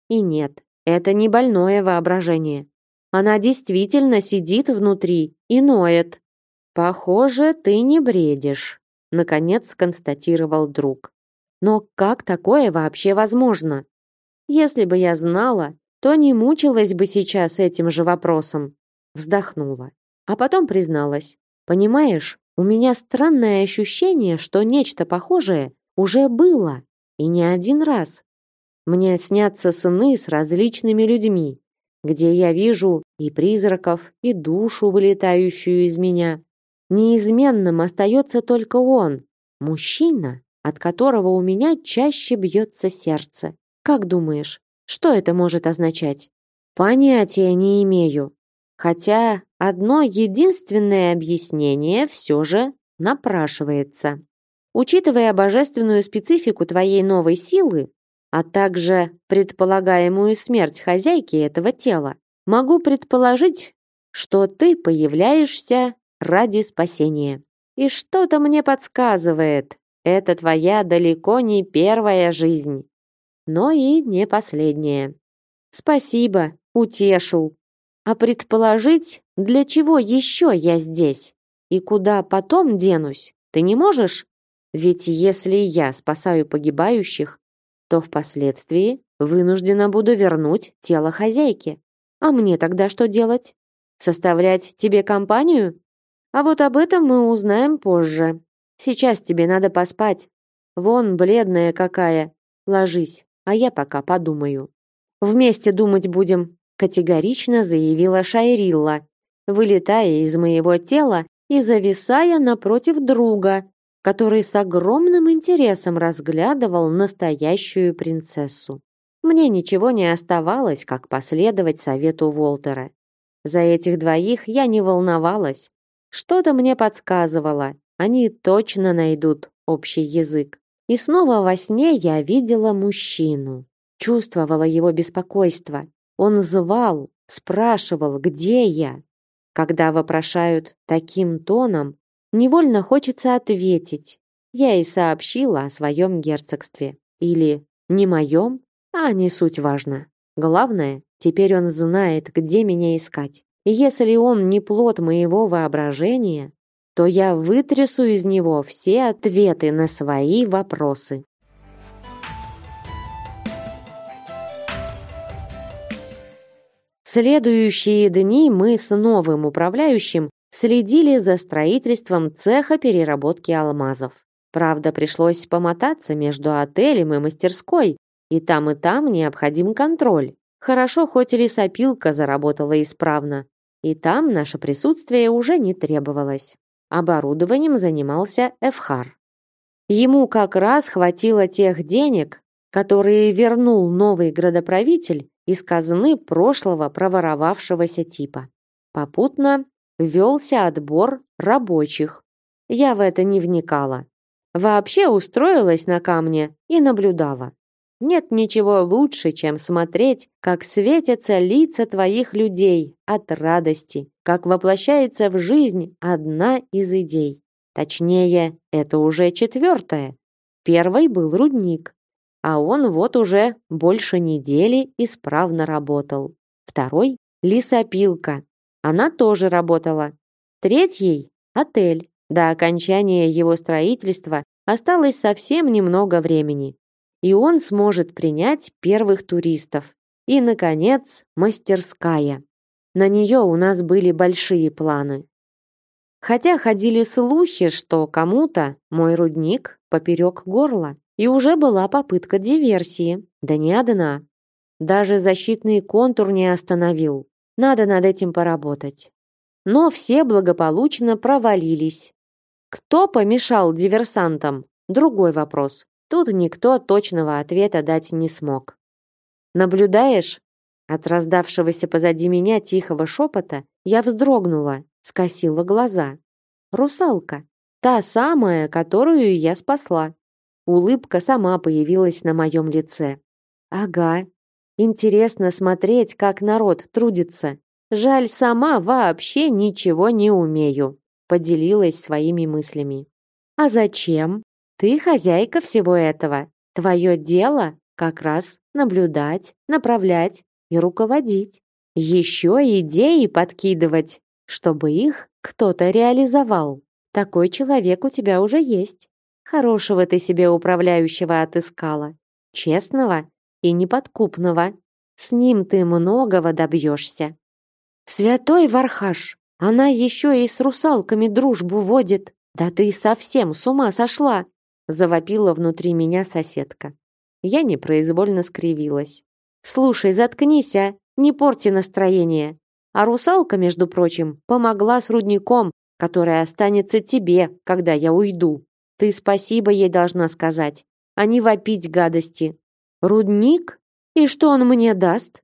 И нет, это не больное воображение. Она действительно сидит внутри и ноет. Похоже, ты не бредишь, наконец констатировал друг. Но как такое вообще возможно? Если бы я знала, то не мучилась бы сейчас этим же вопросом. Вздохнула, а потом призналась. Понимаешь, у меня странное ощущение, что нечто похожее уже было, и не один раз. Мне снятся сны с различными людьми, где я вижу и призраков, и душу, вылетающую из меня. Неизменным остается только он, мужчина, от которого у меня чаще бьется сердце. Как думаешь, что это может означать? Понятия не имею. Хотя одно единственное объяснение все же напрашивается. Учитывая божественную специфику твоей новой силы, а также предполагаемую смерть хозяйки этого тела, могу предположить, что ты появляешься ради спасения. И что-то мне подсказывает, это твоя далеко не первая жизнь, но и не последняя. Спасибо, утешил. А предположить, для чего еще я здесь? И куда потом денусь, ты не можешь? Ведь если я спасаю погибающих, то впоследствии вынуждена буду вернуть тело хозяйки. А мне тогда что делать? Составлять тебе компанию? А вот об этом мы узнаем позже. Сейчас тебе надо поспать. Вон бледная какая. Ложись, а я пока подумаю. Вместе думать будем, категорично заявила Шайрилла, вылетая из моего тела и зависая напротив друга, который с огромным интересом разглядывал настоящую принцессу. Мне ничего не оставалось, как последовать совету Волтера. За этих двоих я не волновалась. Что-то мне подсказывало, они точно найдут общий язык. И снова во сне я видела мужчину, чувствовала его беспокойство. Он звал, спрашивал, где я. Когда вопрошают таким тоном, невольно хочется ответить. Я и сообщила о своем герцогстве. Или не моем, а не суть важно. Главное, теперь он знает, где меня искать. И если он не плод моего воображения, то я вытрясу из него все ответы на свои вопросы. Следующие дни мы с новым управляющим следили за строительством цеха переработки алмазов. Правда, пришлось помотаться между отелем и мастерской, и там необходим контроль. Хорошо, хоть лесопилка заработала исправно, и там наше присутствие уже не требовалось. Оборудованием занимался Эфхар. Ему как раз хватило тех денег, которые вернул новый градоправитель из казны прошлого проворовавшегося типа. Попутно велся отбор рабочих. Я в это не вникала. Вообще устроилась на камне и наблюдала. Нет ничего лучше, чем смотреть, как светятся лица твоих людей от радости, как воплощается в жизнь одна из идей. Точнее, это уже четвертая. Первой был рудник, а он вот уже больше недели исправно работал. Второй — лесопилка. Она тоже работала. Третьей — отель. До окончания его строительства осталось совсем немного времени. И он сможет принять первых туристов. И, наконец, мастерская. На нее у нас были большие планы. Хотя ходили слухи, что кому-то мой рудник поперек горла, и уже была попытка диверсии, да не одна. Даже защитный контур не остановил. Надо над этим поработать. Но все благополучно провалились. Кто помешал диверсантам? Другой вопрос. Тут никто точного ответа дать не смог. «Наблюдаешь?» От раздавшегося позади меня тихого шепота я вздрогнула, скосила глаза. Русалка. Та самая, которую я спасла. Улыбка сама появилась на моем лице. Ага. Интересно смотреть, как народ трудится. Жаль, сама вообще ничего не умею. Поделилась своими мыслями. А зачем? Ты хозяйка всего этого. Твое дело как раз наблюдать, направлять и руководить. Еще идеи подкидывать, чтобы их кто-то реализовал. Такой человек у тебя уже есть. Хорошего ты себе управляющего отыскала. Честного и неподкупного. С ним ты многого добьешься. Святой Вархаш, она еще и с русалками дружбу водит. Да ты совсем с ума сошла, завопила внутри меня соседка. Я непроизвольно скривилась. Слушай, заткнись, а, не порти настроение. А русалка, между прочим, помогла с рудником, который останется тебе, когда я уйду. Ты спасибо ей должна сказать, а не вопить гадости. Рудник? И что он мне даст?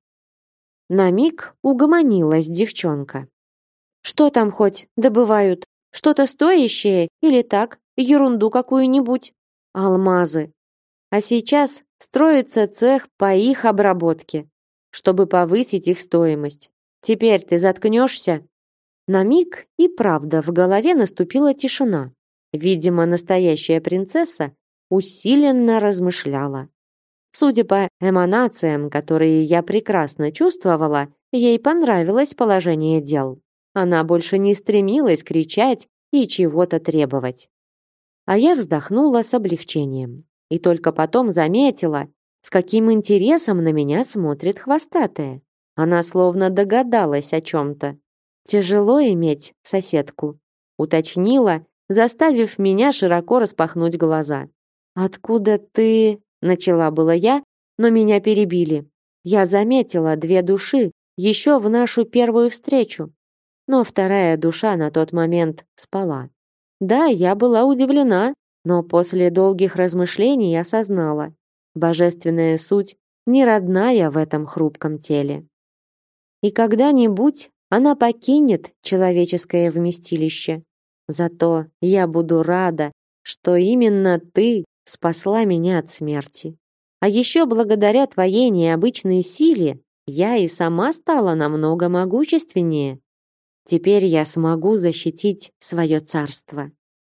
На миг угомонилась девчонка. Что там хоть добывают? Что-то стоящее или так, ерунду какую-нибудь? Алмазы. А сейчас строится цех по их обработке, чтобы повысить их стоимость. Теперь ты заткнешься? На миг и правда в голове наступила тишина. Видимо, настоящая принцесса усиленно размышляла. Судя по эманациям, которые я прекрасно чувствовала, ей понравилось положение дел. Она больше не стремилась кричать и чего-то требовать. А я вздохнула с облегчением. И только потом заметила, с каким интересом на меня смотрит хвостатая. Она словно догадалась о чем-то. «Тяжело иметь соседку», — уточнила, заставив меня широко распахнуть глаза. «Откуда ты...» — начала было я, но меня перебили. Я заметила две души еще в нашу первую встречу, но вторая душа на тот момент спала. Да, я была удивлена, но после долгих размышлений осознала. Божественная суть не родная в этом хрупком теле. И когда-нибудь она покинет человеческое вместилище. Зато я буду рада, что именно ты спасла меня от смерти. А еще благодаря твоей необычной силе я и сама стала намного могущественнее. Теперь я смогу защитить свое царство.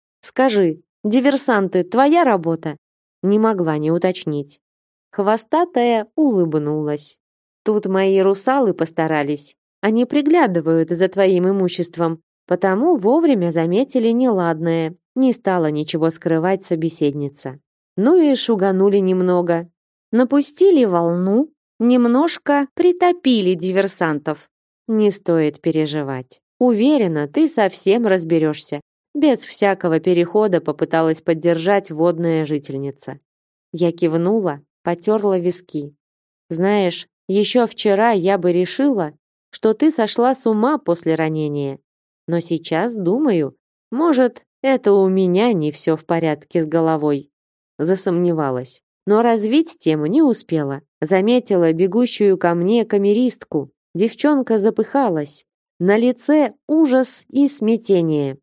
Скажи, диверсанты, твоя работа? Не могла не уточнить. Хвостатая улыбнулась. Тут мои русалы постарались. Они приглядывают за твоим имуществом, потому вовремя заметили неладное. Не стала ничего скрывать собеседница. Ну и шуганули немного. Напустили волну, немножко притопили диверсантов. Не стоит переживать. Уверена, ты совсем разберешься. Без всякого перехода попыталась поддержать водная жительница. Я кивнула, потерла виски. Знаешь, еще вчера я бы решила, что ты сошла с ума после ранения. Но сейчас думаю, может, это у меня не все в порядке с головой. Засомневалась. Но развить тему не успела. Заметила бегущую ко мне камеристку. Девчонка запыхалась. На лице ужас и смятение.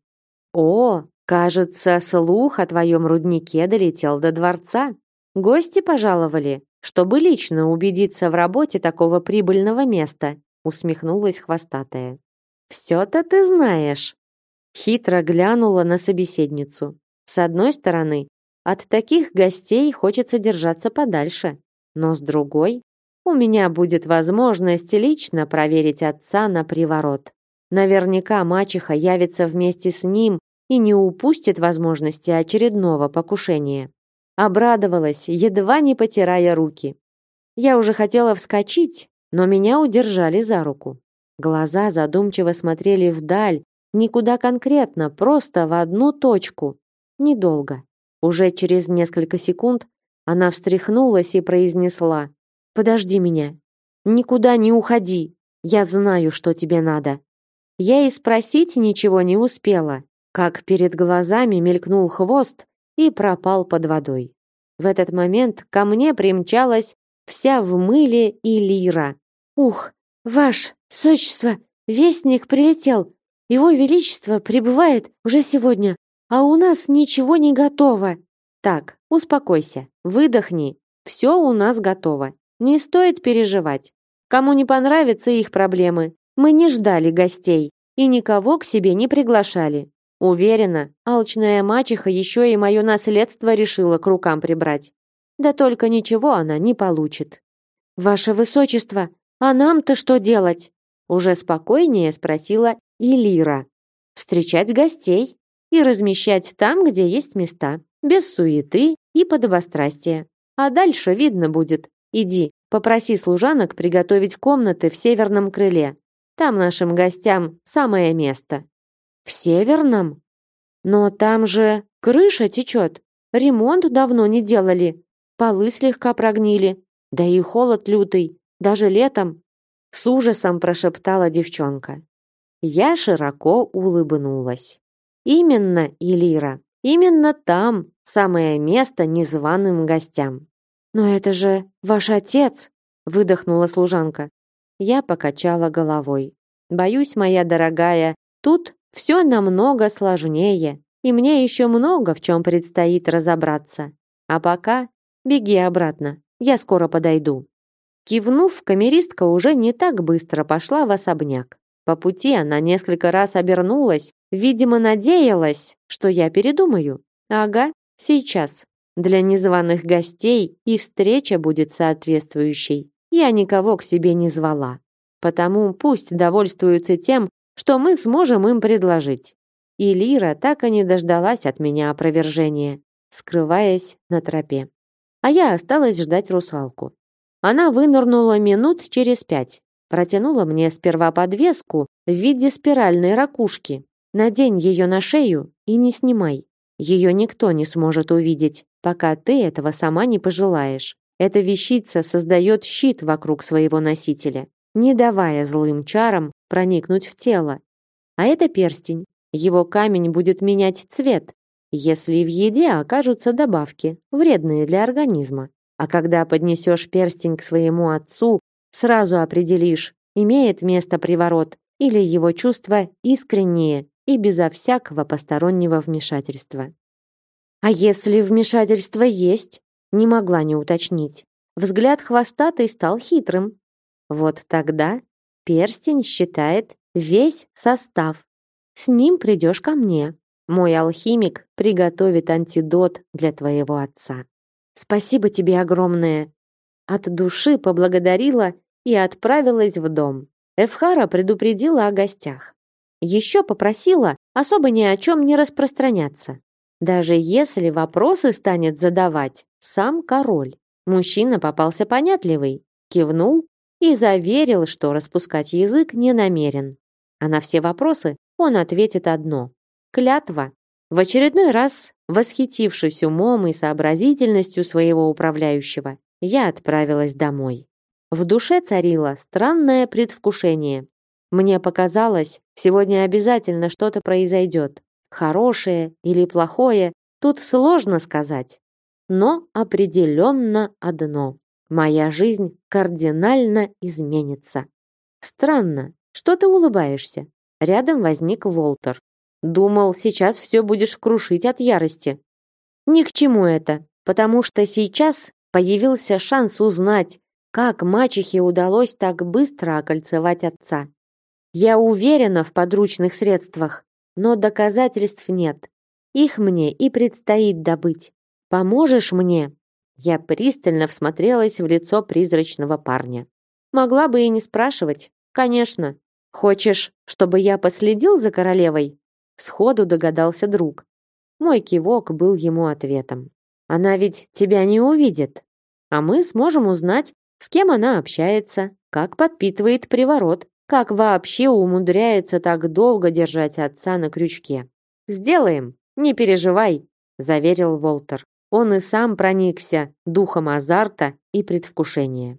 О, кажется, слух о твоем руднике долетел до дворца. Гости пожаловали, чтобы лично убедиться в работе такого прибыльного места, усмехнулась хвостатая. Все-то ты знаешь. Хитро глянула на собеседницу. С одной стороны, от таких гостей хочется держаться подальше, но с другой, у меня будет возможность лично проверить отца на приворот. Наверняка мачеха явится вместе с ним и не упустит возможности очередного покушения. Обрадовалась, едва не потирая руки. Я уже хотела вскочить, но меня удержали за руку. Глаза задумчиво смотрели вдаль, никуда конкретно, просто в одну точку. Недолго. Уже через несколько секунд она встряхнулась и произнесла: «Подожди меня. Никуда не уходи. Я знаю, что тебе надо». Я и спросить ничего не успела, как перед глазами мелькнул хвост и пропал под водой. В этот момент ко мне примчалась вся в мыле и лира. «Ух, ваше сочество, вестник прилетел. Его величество прибывает уже сегодня, а у нас ничего не готово». «Так, успокойся, выдохни. Все у нас готово. Не стоит переживать. Кому не понравятся их проблемы, мы не ждали гостей и никого к себе не приглашали. Уверена, алчная мачеха еще и мое наследство решила к рукам прибрать. Да только ничего она не получит. «Ваше высочество, а нам-то что делать?» Уже спокойнее спросила Илира. «Встречать гостей и размещать там, где есть места, без суеты и подобострастия. А дальше видно будет. Иди, попроси служанок приготовить комнаты в северном крыле. Там нашим гостям самое место». «В северном? Но там же крыша течет. Ремонт давно не делали. Полы слегка прогнили. Да и холод лютый, даже летом. С ужасом прошептала девчонка. Я широко улыбнулась. Именно, Илира, именно там самое место незваным гостям. Но это же ваш отец, выдохнула служанка. Я покачала головой. Боюсь, моя дорогая, тут все намного сложнее, и мне еще много в чем предстоит разобраться. А пока беги обратно. Я скоро подойду. Кивнув, камеристка уже не так быстро пошла в особняк. По пути она несколько раз обернулась, видимо, надеялась, что я передумаю. Ага, сейчас. Для незваных гостей и встреча будет соответствующей. Я никого к себе не звала. Потому пусть довольствуются тем, что мы сможем им предложить. И Лира так и не дождалась от меня опровержения, скрываясь на тропе. А я осталась ждать русалку. Она вынырнула минут через 5. Протянула мне сперва подвеску в виде спиральной ракушки. Надень ее на шею и не снимай. Ее никто не сможет увидеть, пока ты этого сама не пожелаешь. Эта вещица создает щит вокруг своего носителя, не давая злым чарам проникнуть в тело. А это перстень. Его камень будет менять цвет, если в еде окажутся добавки, вредные для организма. А когда поднесешь перстень к своему отцу, сразу определишь, имеет место приворот или его чувства искренние и безо всякого постороннего вмешательства. А если вмешательство есть, не могла не уточнить. Взгляд хвостатый стал хитрым. Вот тогда перстень считает весь состав. С ним придешь ко мне. Мой алхимик приготовит антидот для твоего отца. Спасибо тебе огромное. От души поблагодарила и отправилась в дом. Эвхара предупредила о гостях. Еще попросила особо ни о чем не распространяться. Даже если вопросы станет задавать сам король. Мужчина попался понятливый, кивнул и заверил, что распускать язык не намерен. А на все вопросы он ответит одно – клятва. В очередной раз, восхитившись умом и сообразительностью своего управляющего, я отправилась домой. В душе царило странное предвкушение. Мне показалось, сегодня обязательно что-то произойдет. Хорошее или плохое, тут сложно сказать. Но определенно одно – моя жизнь кардинально изменится. Странно, что ты улыбаешься? Рядом возник Волтер. Думал, сейчас все будешь крушить от ярости. Ни к чему это, потому что сейчас появился шанс узнать, как мачехе удалось так быстро окольцевать отца. Я уверена в подручных средствах, но доказательств нет. Их мне и предстоит добыть. Поможешь мне? Я пристально всмотрелась в лицо призрачного парня. Могла бы и не спрашивать. Конечно. Хочешь, чтобы я последил за королевой? Сходу догадался друг. Мой кивок был ему ответом. Она ведь тебя не увидит, а мы сможем узнать, с кем она общается, как подпитывает приворот, как вообще умудряется так долго держать отца на крючке. Сделаем, не переживай, заверил Волтер. Он и сам проникся духом азарта и предвкушения.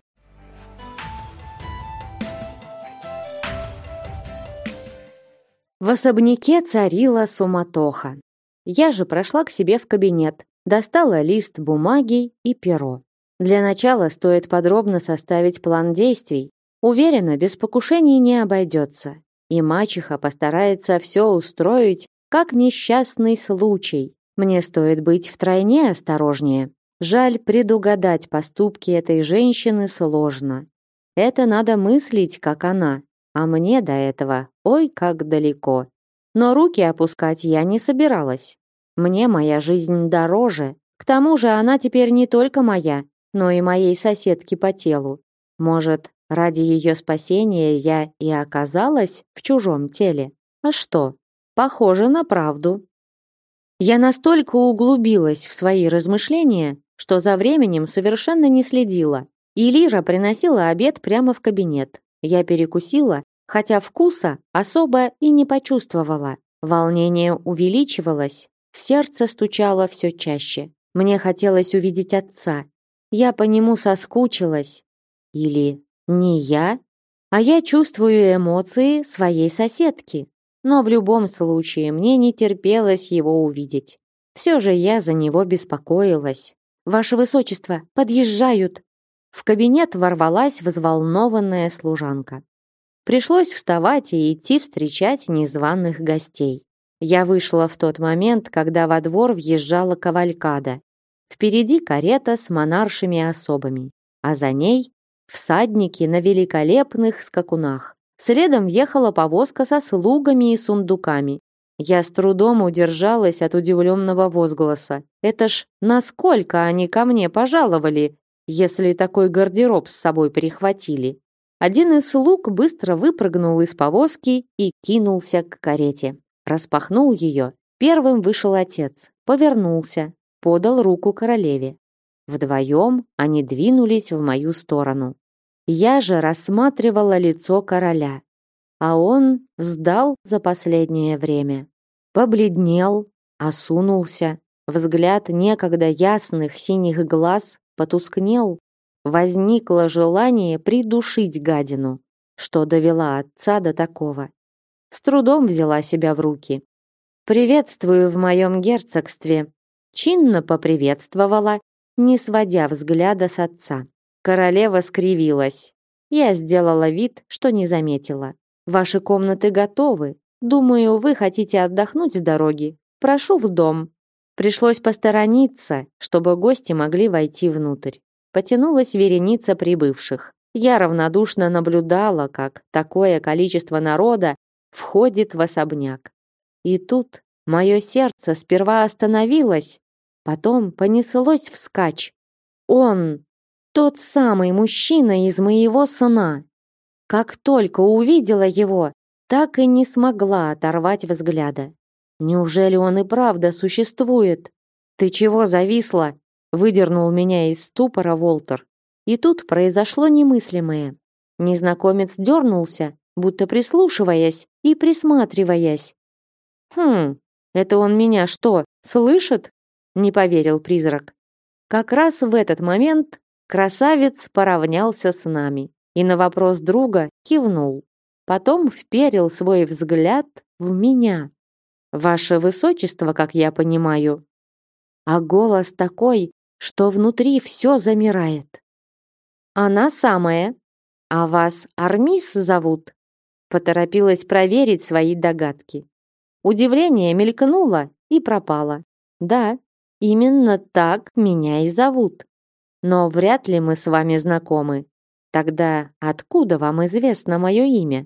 В особняке царила суматоха. Я же прошла к себе в кабинет, достала лист бумаги и перо. Для начала стоит подробно составить план действий. Уверена, без покушений не обойдется. И мачеха постарается все устроить, как несчастный случай. Мне стоит быть втройне осторожнее. Жаль, предугадать поступки этой женщины сложно. Это надо мыслить, как она. А мне до этого, ой, как далеко. Но руки опускать я не собиралась. Мне моя жизнь дороже, К тому же она теперь не только моя, но и моей соседки по телу. Может, ради ее спасения я и оказалась в чужом теле? А что? Похоже на правду. Я настолько углубилась в свои размышления, что за временем совершенно не следила. И Лира приносила обед прямо в кабинет. Я перекусила, хотя вкуса особо и не почувствовала. Волнение увеличивалось, сердце стучало все чаще. Мне хотелось увидеть отца. Я по нему соскучилась. Или не я? А я чувствую эмоции своей соседки. Но в любом случае мне не терпелось его увидеть. Все же я за него беспокоилась. «Ваше высочество, подъезжают!» В кабинет ворвалась взволнованная служанка. Пришлось вставать и идти встречать незваных гостей. Я вышла в тот момент, когда во двор въезжала кавалькада. Впереди карета с монаршими особами, а за ней всадники на великолепных скакунах. Следом ехала повозка со слугами и сундуками. Я с трудом удержалась от удивленного возгласа. Это ж насколько они ко мне пожаловали, если такой гардероб с собой прихватили. Один из слуг быстро выпрыгнул из повозки и кинулся к карете. Распахнул ее. Первым вышел отец, повернулся, подал руку королеве. Вдвоем они двинулись в мою сторону. Я же рассматривала лицо короля, а он сдал за последнее время. Побледнел, осунулся, взгляд некогда ясных синих глаз потускнел. Возникло желание придушить гадину, что довела отца до такого. С трудом взяла себя в руки. «Приветствую в моем герцогстве», чинно поприветствовала, не сводя взгляда с отца. Королева скривилась. Я сделала вид, что не заметила. «Ваши комнаты готовы. Думаю, вы хотите отдохнуть с дороги. Прошу в дом». Пришлось посторониться, чтобы гости могли войти внутрь. Потянулась вереница прибывших. Я равнодушно наблюдала, как такое количество народа входит в особняк. И тут мое сердце сперва остановилось, потом понеслось вскачь. Он, тот самый мужчина из моего сна. Как только увидела его, так и не смогла оторвать взгляда. Неужели он и правда существует? «Ты чего зависла?» Выдернул меня из ступора Волтер. И тут произошло немыслимое. Незнакомец дернулся, будто прислушиваясь и присматриваясь. Это он меня что, слышит?» Не поверил призрак. Как раз в этот момент красавец поравнялся с нами и на вопрос друга кивнул. Потом вперил свой взгляд в меня. «Ваше высочество, как я понимаю». А голос такой, что внутри все замирает. «Она самая. А вас Армис зовут?» Поторопилась проверить свои догадки. Удивление мелькнуло и пропало. «Да, именно так меня и зовут. Но вряд ли мы с вами знакомы. Тогда откуда вам известно мое имя?»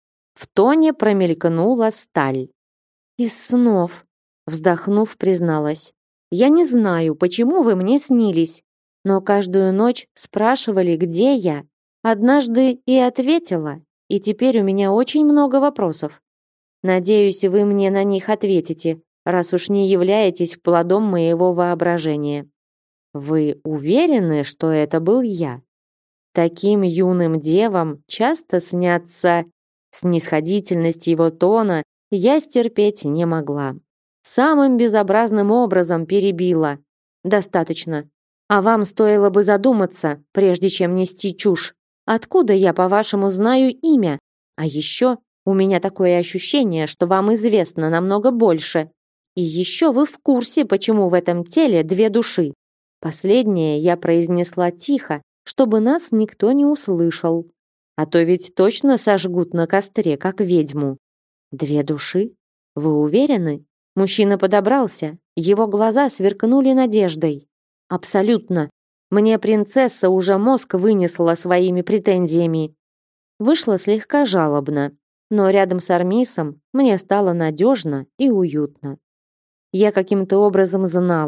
В тоне промелькнула сталь. «Из снов», вздохнув, призналась. «Я не знаю, почему вы мне снились, но каждую ночь спрашивали, где я. Однажды и ответила, и теперь у меня очень много вопросов. Надеюсь, вы мне на них ответите, раз уж не являетесь плодом моего воображения». «Вы уверены, что это был я? Таким юным девам часто снятся...» Снисходительность его тона я стерпеть не могла. Самым безобразным образом перебила. «Достаточно. А вам стоило бы задуматься, прежде чем нести чушь. Откуда я, по-вашему, знаю имя? А еще у меня такое ощущение, что вам известно намного больше. И еще вы в курсе, почему в этом теле две души». Последнее я произнесла тихо, чтобы нас никто не услышал. А то ведь точно сожгут на костре, как ведьму. «Две души? Вы уверены?» Мужчина подобрался, его глаза сверкнули надеждой. «Абсолютно. Мне принцесса уже мозг вынесла своими претензиями». Вышло слегка жалобно, но рядом с Армисом мне стало надежно и уютно. Я каким-то образом знала,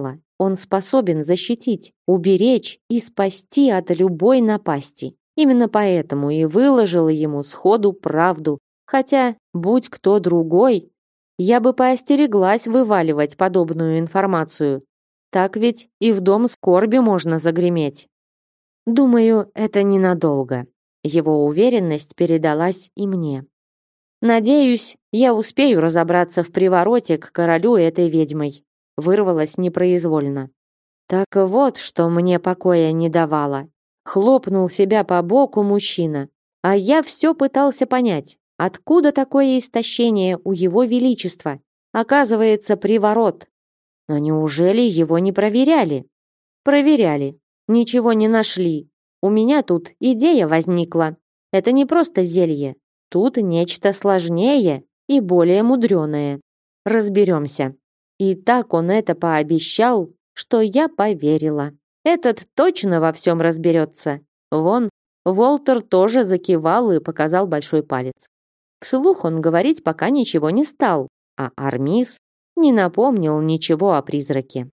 Он способен защитить, уберечь и спасти от любой напасти. Именно поэтому и выложила ему сходу правду. Хотя, будь кто другой, я бы поостереглась вываливать подобную информацию. Так ведь и в дом скорби можно загреметь. Думаю, это ненадолго. Его уверенность передалась и мне. Надеюсь, я успею разобраться в привороте к королю этой ведьмой. Вырвалась непроизвольно. Так вот, что мне покоя не давало. Хлопнул себя по боку мужчина. А я все пытался понять, откуда такое истощение у его величества. Оказывается, приворот. Но неужели его не проверяли? Проверяли. Ничего не нашли. У меня тут идея возникла. Это не просто зелье. Тут нечто сложнее и более мудреное. Разберемся. И так он это пообещал, что я поверила. Этот точно во всем разберется. Вон, Волтер тоже закивал и показал большой палец. Вслух он говорить пока ничего не стал, а Армис не напомнил ничего о призраке.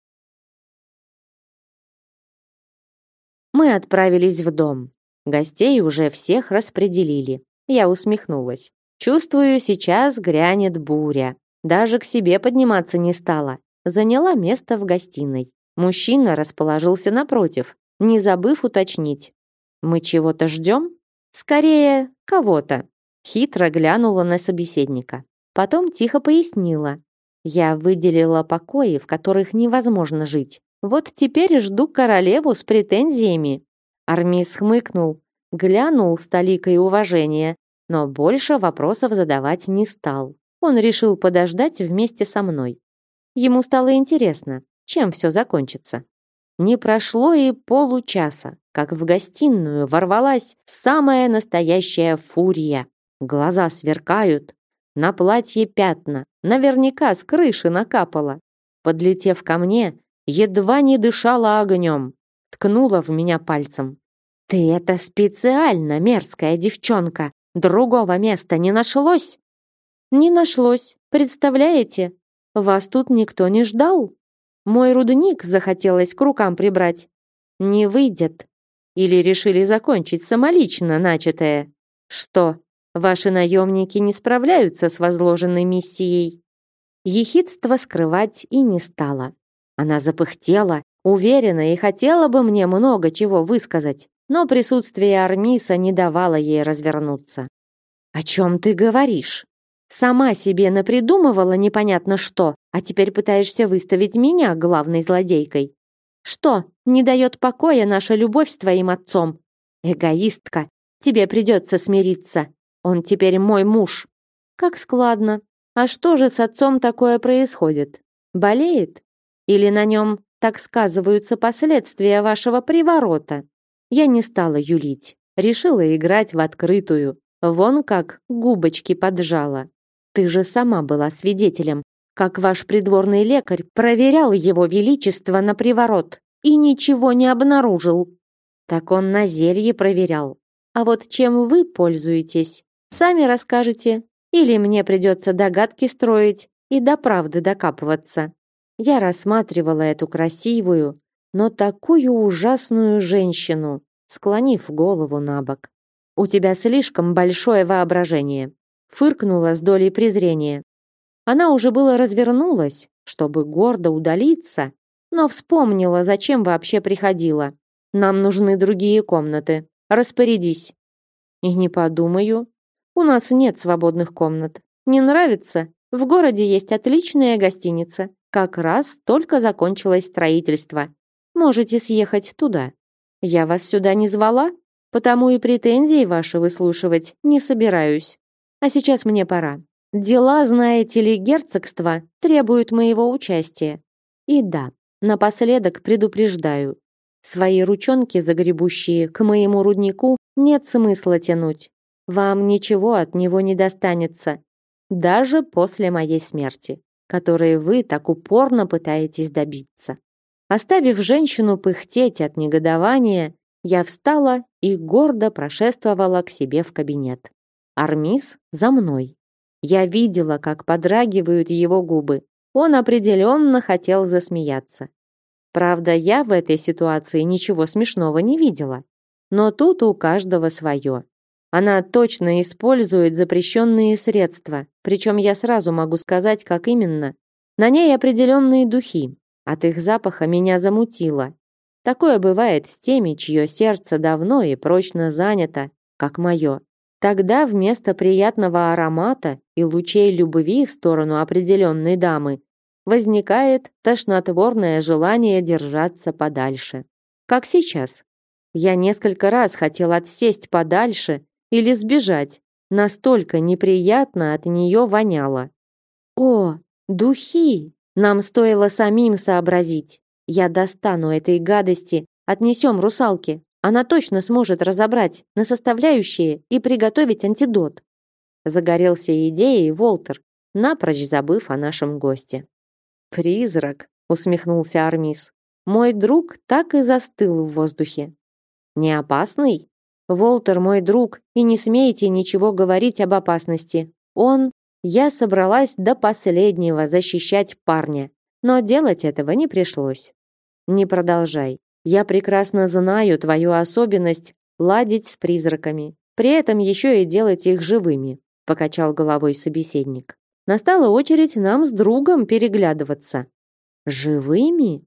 Мы отправились в дом. Гостей уже всех распределили. Я усмехнулась. Чувствую, сейчас грянет буря. Даже к себе подниматься не стала. Заняла место в гостиной. Мужчина расположился напротив, не забыв уточнить. «Мы чего-то ждем?» «Скорее, кого-то». Хитро глянула на собеседника. Потом тихо пояснила. «Я выделила покои, в которых невозможно жить. Вот теперь жду королеву с претензиями». Армис хмыкнул, глянул с толикой уважения, но больше вопросов задавать не стал. Он решил подождать вместе со мной. Ему стало интересно, чем все закончится. Не прошло и получаса, как в гостиную ворвалась самая настоящая фурия. Глаза сверкают, на платье пятна, наверняка с крыши накапало. Подлетев ко мне, едва не дышала огнем, ткнула в меня пальцем. «Ты это специально, мерзкая девчонка! Другого места не нашлось?» «Не нашлось, представляете? Вас тут никто не ждал. Мой рудник захотелось к рукам прибрать. Не выйдет. Или решили закончить самолично начатое? Что, ваши наемники не справляются с возложенной миссией?» Ехидство скрывать и не стало. Она запыхтела, уверена и хотела бы мне много чего высказать, но присутствие Армиса не давало ей развернуться. «О чем ты говоришь? Сама себе напридумывала непонятно что, а теперь пытаешься выставить меня главной злодейкой. Что, не дает покоя наша любовь с твоим отцом? Эгоистка, тебе придется смириться. Он теперь мой муж». Как складно. А что же с отцом такое происходит? Болеет? Или на нем так сказываются последствия вашего приворота? Я не стала юлить. Решила играть в открытую. Вон как губочки поджала. Ты же сама была свидетелем, как ваш придворный лекарь проверял его величество на приворот и ничего не обнаружил. Так он на зелье проверял. А вот чем вы пользуетесь, сами расскажете, или мне придется догадки строить и до правды докапываться. Я рассматривала эту красивую, но такую ужасную женщину, склонив голову набок. У тебя слишком большое воображение. Фыркнула с долей презрения. Она уже было развернулась, чтобы гордо удалиться, но вспомнила, зачем вообще приходила. Нам нужны другие комнаты. Распорядись. И не подумаю. У нас нет свободных комнат. Не нравится? В городе есть отличная гостиница. Как раз только закончилось строительство. Можете съехать туда. Я вас сюда не звала, потому и претензии ваши выслушивать не собираюсь. А сейчас мне пора. Дела, знаете ли, герцогства требуют моего участия. И да, напоследок предупреждаю. Свои ручонки загребущие к моему руднику нет смысла тянуть. Вам ничего от него не достанется. Даже после моей смерти, которой вы так упорно пытаетесь добиться. Оставив женщину пыхтеть от негодования, я встала и гордо прошествовала к себе в кабинет. Армис за мной. Я видела, как подрагивают его губы. Он определенно хотел засмеяться. Правда, я в этой ситуации ничего смешного не видела. Но тут у каждого свое. Она точно использует запрещенные средства, причем я сразу могу сказать, как именно. На ней определенные духи. От их запаха меня замутило. Такое бывает с теми, чье сердце давно и прочно занято, как мое. Тогда вместо приятного аромата и лучей любви в сторону определенной дамы возникает тошнотворное желание держаться подальше. Как сейчас. Я несколько раз хотел отсесть подальше или сбежать. Настолько неприятно от нее воняло. О, духи! Нам стоило самим сообразить. Я достану этой гадости, отнесем русалке. Она точно сможет разобрать на составляющие и приготовить антидот. Загорелся идеей Волтер, напрочь забыв о нашем госте. «Призрак», — усмехнулся Армис. «Мой друг так и застыл в воздухе». «Не опасный?» «Волтер мой друг, и не смейте ничего говорить об опасности. Он...» Я собралась до последнего защищать парня, но делать этого не пришлось. «Не продолжай. Я прекрасно знаю твою особенность ладить с призраками, при этом еще и делать их живыми», покачал головой собеседник. «Настала очередь нам с другом переглядываться». «Живыми?»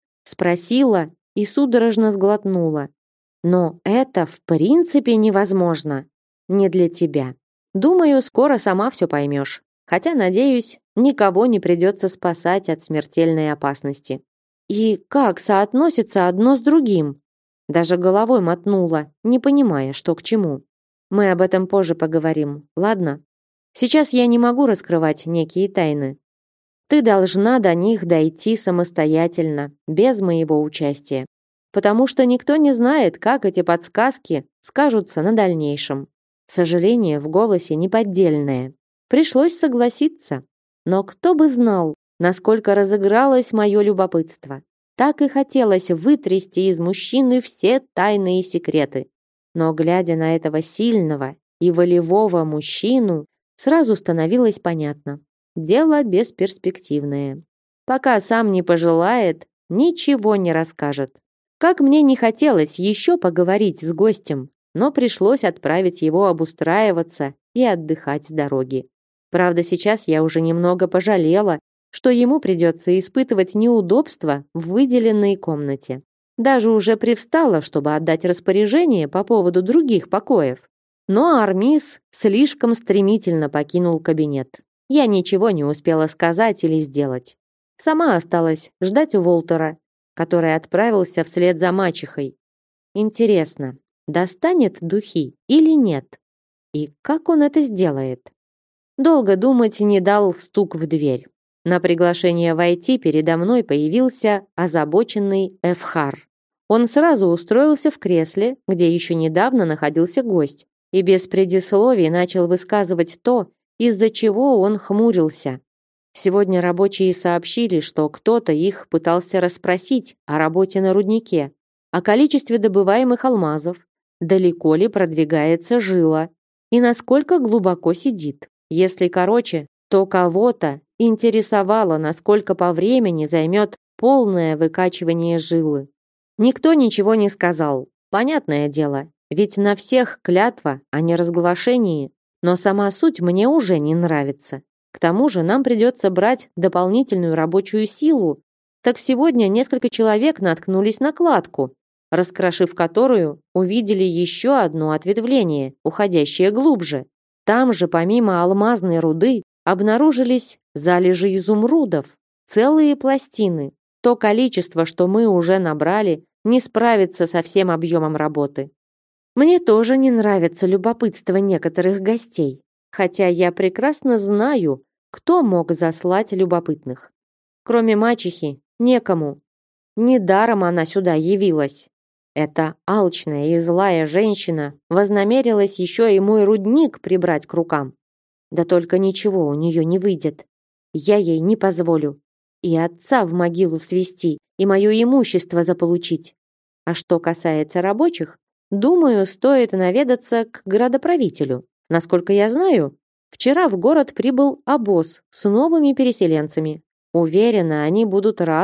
Спросила и судорожно сглотнула. «Но это в принципе невозможно. Не для тебя. Думаю, скоро сама все поймешь. Хотя, надеюсь, никого не придется спасать от смертельной опасности». «И как соотносится одно с другим?» Даже головой мотнула, не понимая, что к чему. «Мы об этом позже поговорим, ладно? Сейчас я не могу раскрывать некие тайны. Ты должна до них дойти самостоятельно, без моего участия. Потому что никто не знает, как эти подсказки скажутся на дальнейшем». Сожаление в голосе неподдельное. Пришлось согласиться. Но кто бы знал, насколько разыгралось мое любопытство. Так и хотелось вытрясти из мужчины все тайные секреты. Но, глядя на этого сильного и волевого мужчину, сразу становилось понятно. Дело бесперспективное. Пока сам не пожелает, ничего не расскажет. Как мне не хотелось еще поговорить с гостем, но пришлось отправить его обустраиваться и отдыхать с дороги. Правда, сейчас я уже немного пожалела, что ему придется испытывать неудобства в выделенной комнате. Даже уже привстала, чтобы отдать распоряжение по поводу других покоев. Но Армис слишком стремительно покинул кабинет. Я ничего не успела сказать или сделать. Сама осталась ждать Волтера, который отправился вслед за мачехой. Интересно, достанет духи или нет? И как он это сделает? Долго думать не дал стук в дверь. На приглашение войти передо мной появился озабоченный Эфхар. Он сразу устроился в кресле, где еще недавно находился гость, и без предисловий начал высказывать то, из-за чего он хмурился. Сегодня рабочие сообщили, что кто-то их пытался расспросить о работе на руднике, о количестве добываемых алмазов, далеко ли продвигается жила и насколько глубоко сидит. Если короче, то кого-то интересовало, насколько по времени займет полное выкачивание жилы. Никто ничего не сказал. Понятное дело, ведь на всех клятва о неразглашении, но сама суть мне уже не нравится. К тому же нам придется брать дополнительную рабочую силу. Так сегодня несколько человек наткнулись на кладку, раскрошив которую, увидели еще одно ответвление, уходящее глубже. Там же, помимо алмазной руды, обнаружились залежи изумрудов, целые пластины. То количество, что мы уже набрали, не справится со всем объемом работы. Мне тоже не нравится любопытство некоторых гостей, хотя я прекрасно знаю, кто мог заслать любопытных. Кроме мачехи, некому. Недаром она сюда явилась. Эта алчная и злая женщина вознамерилась еще и мой рудник прибрать к рукам. Да только ничего у нее не выйдет. Я ей не позволю. И отца в могилу свести, и мое имущество заполучить. А что касается рабочих, думаю, стоит наведаться к градоправителю. Насколько я знаю, вчера в город прибыл обоз с новыми переселенцами. Уверена, они будут рады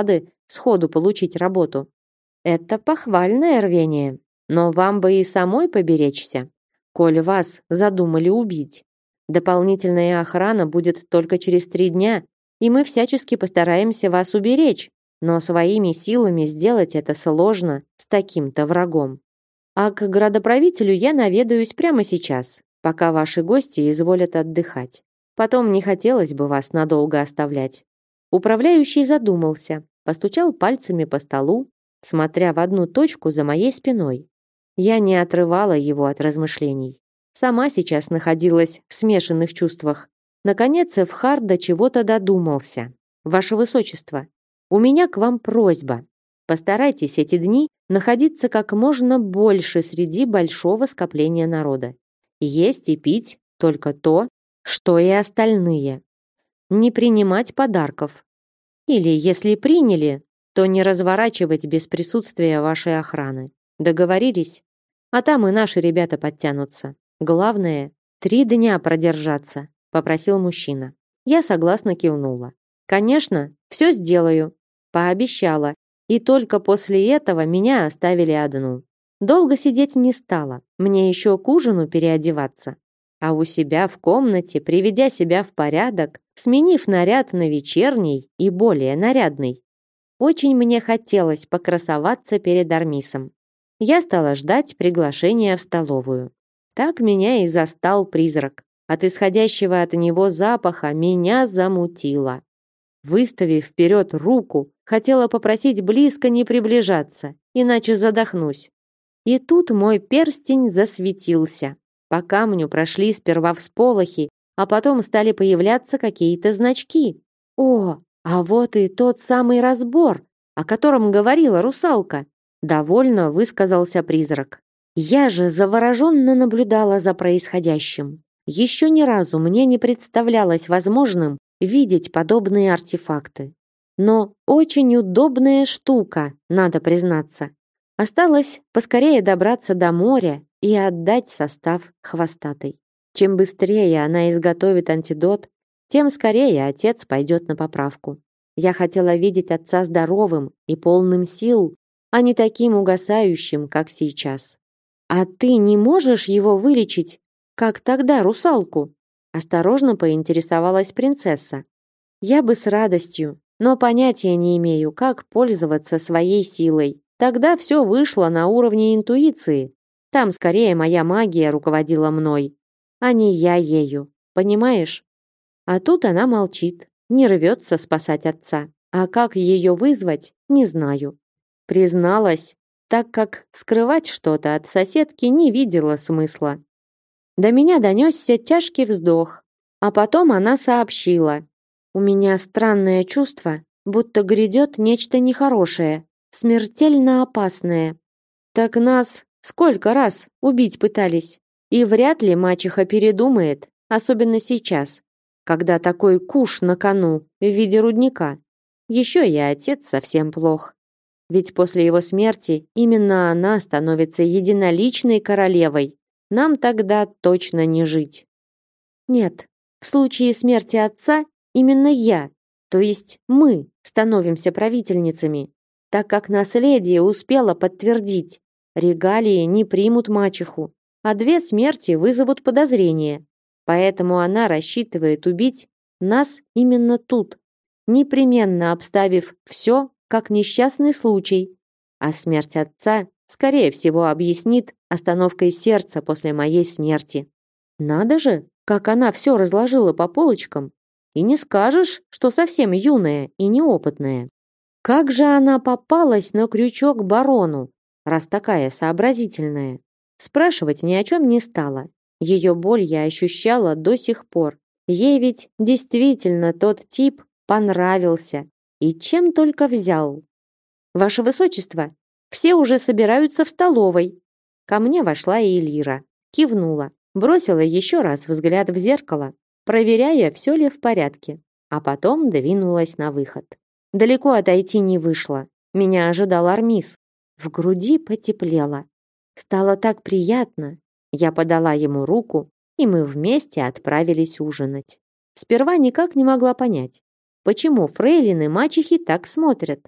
сходу получить работу. Это похвальное рвение, но вам бы и самой поберечься, коль вас задумали убить. Дополнительная охрана будет только через 3 дня, и мы всячески постараемся вас уберечь, но своими силами сделать это сложно с таким-то врагом. А к градоправителю я наведаюсь прямо сейчас, пока ваши гости изволят отдыхать. Потом не хотелось бы вас надолго оставлять». Управляющий задумался, постучал пальцами по столу, смотря в одну точку за моей спиной. Я не отрывала его от размышлений. Сама сейчас находилась в смешанных чувствах. Наконец Эвхар до чего-то додумался. «Ваше Высочество, у меня к вам просьба. Постарайтесь эти дни находиться как можно больше среди большого скопления народа. Есть и пить только то, что и остальные. Не принимать подарков. Или, если приняли, то не разворачивать без присутствия вашей охраны. Договорились? А там и наши ребята подтянутся. Главное, 3 дня продержаться», — попросил мужчина. Я согласно кивнула. «Конечно, все сделаю», — пообещала. И только после этого меня оставили одну. Долго сидеть не стала, мне еще к ужину переодеваться. А у себя в комнате, приведя себя в порядок, сменив наряд на вечерний и более нарядный, очень мне хотелось покрасоваться перед Армисом. Я стала ждать приглашения в столовую. Так меня и застал призрак. От исходящего от него запаха меня замутило. Выставив вперед руку, хотела попросить близко не приближаться, иначе задохнусь. И тут мой перстень засветился. По камню прошли сперва всполохи, а потом стали появляться какие-то значки. О, а вот и тот самый разбор, о котором говорила русалка. Довольно высказался призрак. Я же завороженно наблюдала за происходящим. Еще ни разу мне не представлялось возможным видеть подобные артефакты. Но очень удобная штука, надо признаться. Осталось поскорее добраться до моря и отдать состав хвостатой. Чем быстрее она изготовит антидот, тем скорее отец пойдет на поправку. Я хотела видеть отца здоровым и полным сил, а не таким угасающим, как сейчас. «А ты не можешь его вылечить, как тогда русалку?» Осторожно поинтересовалась принцесса. «Я бы с радостью, но понятия не имею, как пользоваться своей силой. Тогда все вышло на уровне интуиции. Там скорее моя магия руководила мной, а не я ею, понимаешь?» А тут она молчит, не рвется спасать отца. А как ее вызвать, не знаю. Призналась, так как скрывать что-то от соседки не видела смысла. До меня донесся тяжкий вздох, а потом она сообщила. «У меня странное чувство, будто грядет нечто нехорошее, смертельно опасное. Так нас сколько раз убить пытались, и вряд ли мачеха передумает, особенно сейчас, когда такой куш на кону в виде рудника. Еще и отец совсем плох. Ведь после его смерти именно она становится единоличной королевой. Нам тогда точно не жить». «Нет, в случае смерти отца именно я, то есть мы, становимся правительницами, так как наследие успело подтвердить. Регалии не примут мачеху, а 2 смерти вызовут подозрение. Поэтому она рассчитывает убить нас именно тут, непременно обставив все как несчастный случай. А смерть отца, скорее всего, объяснит остановкой сердца после моей смерти. Надо же, как она все разложила по полочкам. И не скажешь, что совсем юная и неопытная. Как же она попалась на крючок барону, раз такая сообразительная? Спрашивать ни о чем не стала. Ее боль я ощущала до сих пор. Ей ведь действительно тот тип понравился. И чем только взял. «Ваше Высочество, все уже собираются в столовой». Ко мне вошла и Эльира. Кивнула. Бросила еще раз взгляд в зеркало, проверяя, все ли в порядке. А потом двинулась на выход. Далеко отойти не вышло. Меня ожидал Армис. В груди потеплело. Стало так приятно. Я подала ему руку, и мы вместе отправились ужинать. Сперва никак не могла понять, почему фрейлины мачехи так смотрят.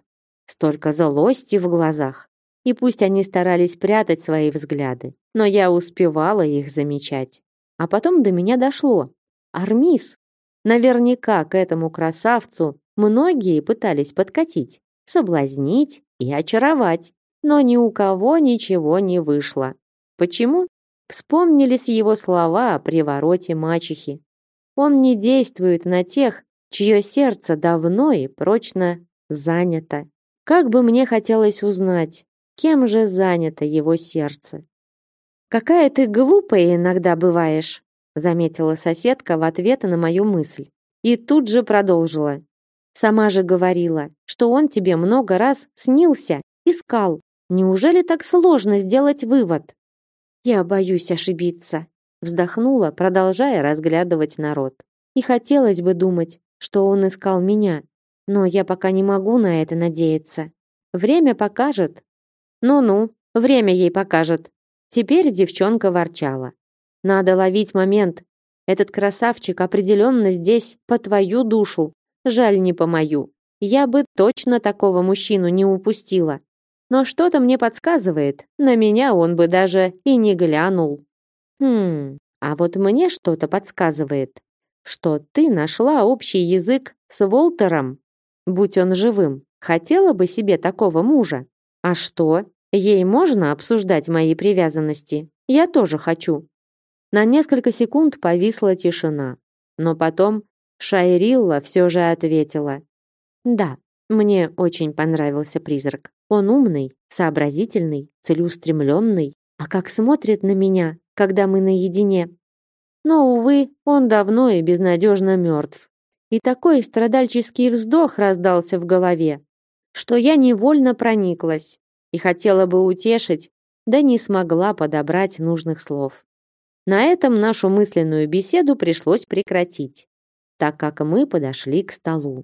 столько злости в глазах. И пусть они старались прятать свои взгляды, но я успевала их замечать. А потом до меня дошло. Армис. Наверняка к этому красавцу многие пытались подкатить, соблазнить и очаровать. Но ни у кого ничего не вышло. Почему? Вспомнились его слова о привороте мачехи. Он не действует на тех, чье сердце давно и прочно занято. Как бы мне хотелось узнать, кем же занято его сердце. «Какая ты глупая иногда бываешь», заметила соседка в ответ на мою мысль. И тут же продолжила. «Сама же говорила, что он тебе много раз снился, искал. Неужели так сложно сделать вывод?» «Я боюсь ошибиться», вздохнула, продолжая разглядывать народ. «И хотелось бы думать, что он искал меня, но я пока не могу на это надеяться. Время покажет». «Ну-ну, время ей покажет». Теперь девчонка ворчала. «Надо ловить момент. Этот красавчик определенно здесь по твою душу. Жаль, не по мою. Я бы точно такого мужчину не упустила. Но что-то мне подсказывает, на меня он бы даже и не глянул». А вот мне что-то подсказывает, что ты нашла общий язык с Волтером. Будь он живым, хотела бы себе такого мужа. А что? Ей можно обсуждать мои привязанности? Я тоже хочу». На несколько секунд повисла тишина. Но потом Шайрилла все же ответила. «Да, мне очень понравился призрак. Он умный, сообразительный, целеустремленный. А как смотрит на меня, когда мы наедине. Но, увы, он давно и безнадежно мертв. И такой страдальческий вздох раздался в голове, что я невольно прониклась и хотела бы утешить, да не смогла подобрать нужных слов. На этом нашу мысленную беседу пришлось прекратить, так как мы подошли к столу.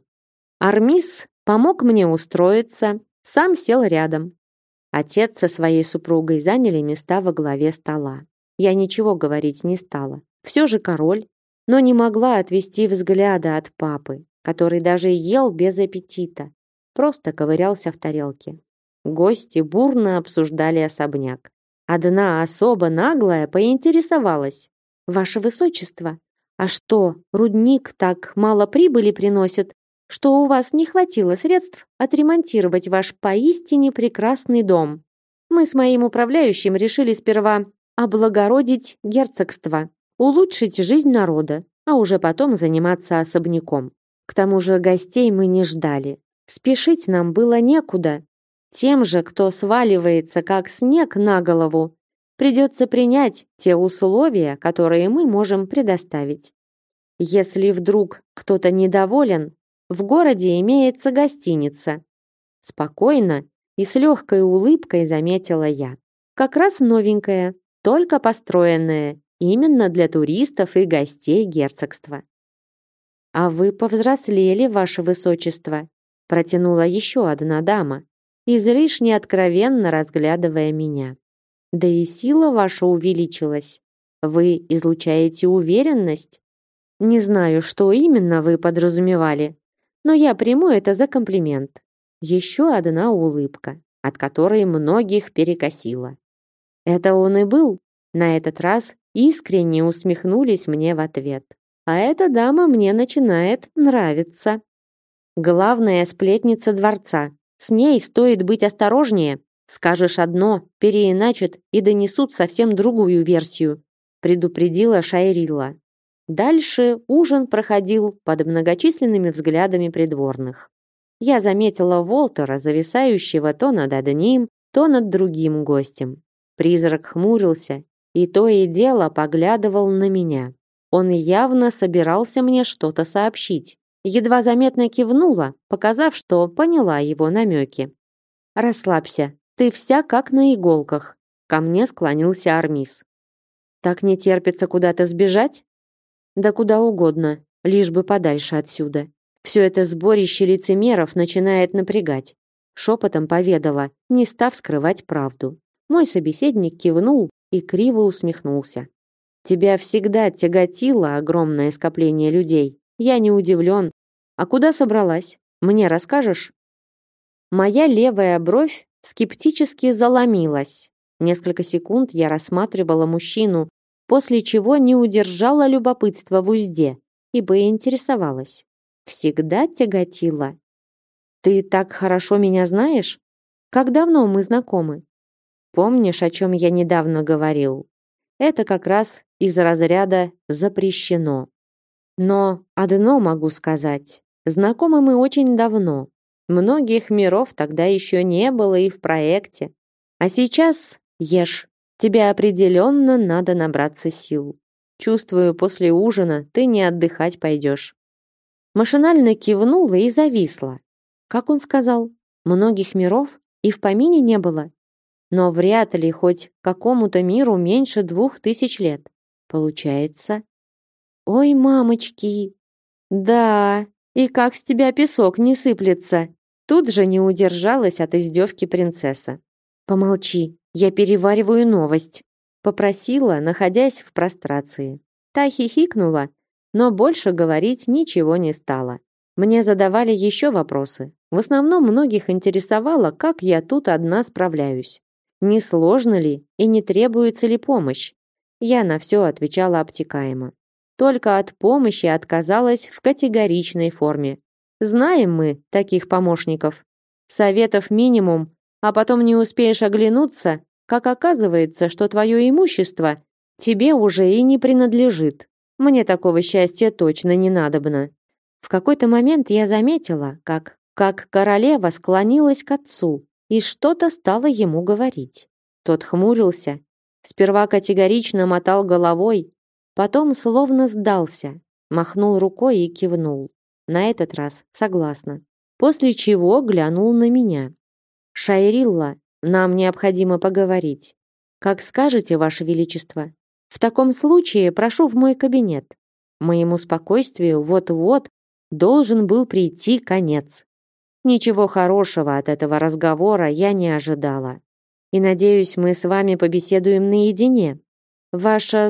Армис помог мне устроиться, сам сел рядом. Отец со своей супругой заняли места во главе стола. Я ничего говорить не стала. Все же король, но не могла отвести взгляда от папы, который даже ел без аппетита, просто ковырялся в тарелке. Гости бурно обсуждали особняк. Одна особо наглая поинтересовалась. «Ваше высочество, а что, рудник так мало прибыли приносит, что у вас не хватило средств отремонтировать ваш поистине прекрасный дом? Мы с моим управляющим решили сперва облагородить герцогство, улучшить жизнь народа, а уже потом заниматься особняком. К тому же гостей мы не ждали. Спешить нам было некуда. Тем же, кто сваливается как снег на голову, придется принять те условия, которые мы можем предоставить. Если вдруг кто-то недоволен, в городе имеется гостиница. Спокойно и с легкой улыбкой заметила я. Как раз новенькая, только построенная, именно для туристов и гостей герцогства. «А вы повзрослели, ваше высочество», протянула еще одна дама, излишне откровенно разглядывая меня. «Да и сила ваша увеличилась. Вы излучаете уверенность. Не знаю, что именно вы подразумевали, но я приму это за комплимент». Еще одна улыбка, от которой многих перекосило. Это он и был. На этот раз искренне усмехнулись мне в ответ. А эта дама мне начинает нравиться. Главная сплетница дворца. С ней стоит быть осторожнее. Скажешь одно, переиначат и донесут совсем другую версию, предупредила Шайрилла. Дальше ужин проходил под многочисленными взглядами придворных. Я заметила Волтера, зависающего то над одним, то над другим гостем. Призрак хмурился и то и дело поглядывал на меня. Он явно собирался мне что-то сообщить. Едва заметно кивнула, показав, что поняла его намеки. «Расслабься, ты вся как на иголках», — ко мне склонился Армис. «Так не терпится куда-то сбежать?» «Да куда угодно, лишь бы подальше отсюда. Все это сборище лицемеров начинает напрягать», — шепотом поведала, не став скрывать правду. Мой собеседник кивнул и криво усмехнулся. «Тебя всегда тяготило огромное скопление людей. Я не удивлен. А куда собралась? Мне расскажешь?» Моя левая бровь скептически заломилась. Несколько секунд я рассматривала мужчину, после чего не удержала любопытства в узде и поинтересовалась. Всегда тяготила. Ты так хорошо меня знаешь? Как давно мы знакомы? Помнишь, о чем я недавно говорил? Это как раз из разряда запрещено. Но одно могу сказать. Знакомы мы очень давно. Многих миров тогда еще не было и в проекте. А сейчас ешь. Тебе определенно надо набраться сил. Чувствую, после ужина ты не отдыхать пойдешь. Машинально кивнула и зависла. Как он сказал? Многих миров и в помине не было. Но вряд ли хоть какому-то миру меньше 2000 лет. Получается. Ой, мамочки. Да, и как с тебя песок не сыплется. Тут же не удержалась от издевки принцесса. Помолчи, я перевариваю новость. Попросила, находясь в прострации. Та хихикнула, но больше говорить ничего не стала. Мне задавали еще вопросы. В основном многих интересовало, как я тут одна справляюсь. Не сложно ли и не требуется ли помощь? Я на все отвечала обтекаемо. Только от помощи отказалась в категоричной форме. Знаем мы таких помощников. Советов минимум, а потом не успеешь оглянуться, как оказывается, что твое имущество тебе уже и не принадлежит. Мне такого счастья точно не надобно. В какой-то момент я заметила, как королева склонилась к отцу и что-то стала ему говорить. Тот хмурился, сперва категорично мотал головой, потом словно сдался, махнул рукой и кивнул. На этот раз согласна. После чего глянул на меня. «Шайрилла, нам необходимо поговорить. Как скажете, Ваше Величество. В таком случае прошу в мой кабинет. Моему спокойствию вот-вот должен был прийти конец. Ничего хорошего от этого разговора я не ожидала. И надеюсь, мы с вами побеседуем наедине. Ваша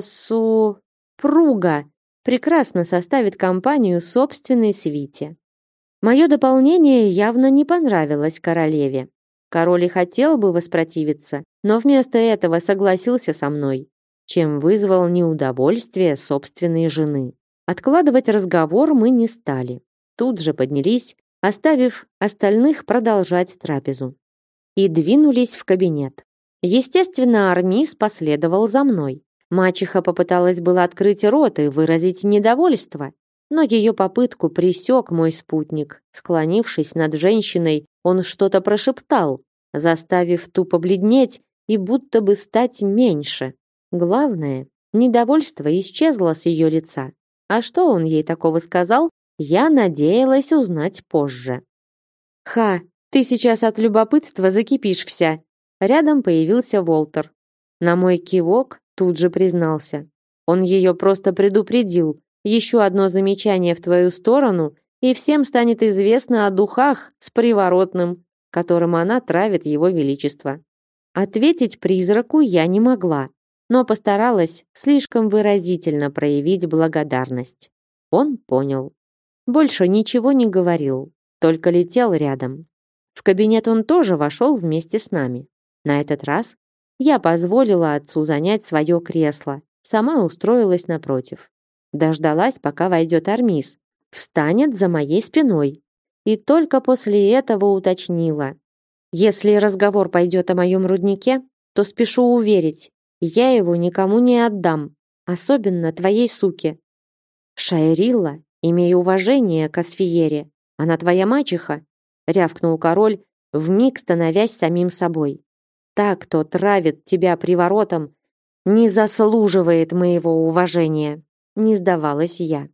супруга прекрасно составит компанию собственной свите». Мое дополнение явно не понравилось королеве. Король и хотел бы воспротивиться, но вместо этого согласился со мной, чем вызвал неудовольствие собственной жены. Откладывать разговор мы не стали. Тут же поднялись, оставив остальных продолжать трапезу. И двинулись в кабинет. Естественно, Армис последовал за мной. Мачеха попыталась было открыть рот и выразить недовольство, но ее попытку пресек мой спутник. Склонившись над женщиной, он что-то прошептал, заставив ту побледнеть и будто бы стать меньше. Главное, недовольство исчезло с ее лица. А что он ей такого сказал, я надеялась узнать позже. «Ха, ты сейчас от любопытства закипишь вся!» Рядом появился Волтер. На мой кивок тут же признался. Он ее просто предупредил. Еще одно замечание в твою сторону, и всем станет известно о духах с приворотным, которым она травит его величество. Ответить призраку я не могла, но постаралась слишком выразительно проявить благодарность. Он понял. Больше ничего не говорил, только летел рядом. В кабинет он тоже вошел вместе с нами. На этот раз я позволила отцу занять свое кресло, сама устроилась напротив. Дождалась, пока войдет Армис, встанет за моей спиной. И только после этого уточнила. Если разговор пойдет о моем руднике, то спешу уверить, я его никому не отдам, особенно твоей суке. Шайрилла, имей уважение к Асфиере, она твоя мачеха, рявкнул король, вмиг становясь самим собой. Так, кто травит тебя приворотом, не заслуживает моего уважения. Не сдавалась я.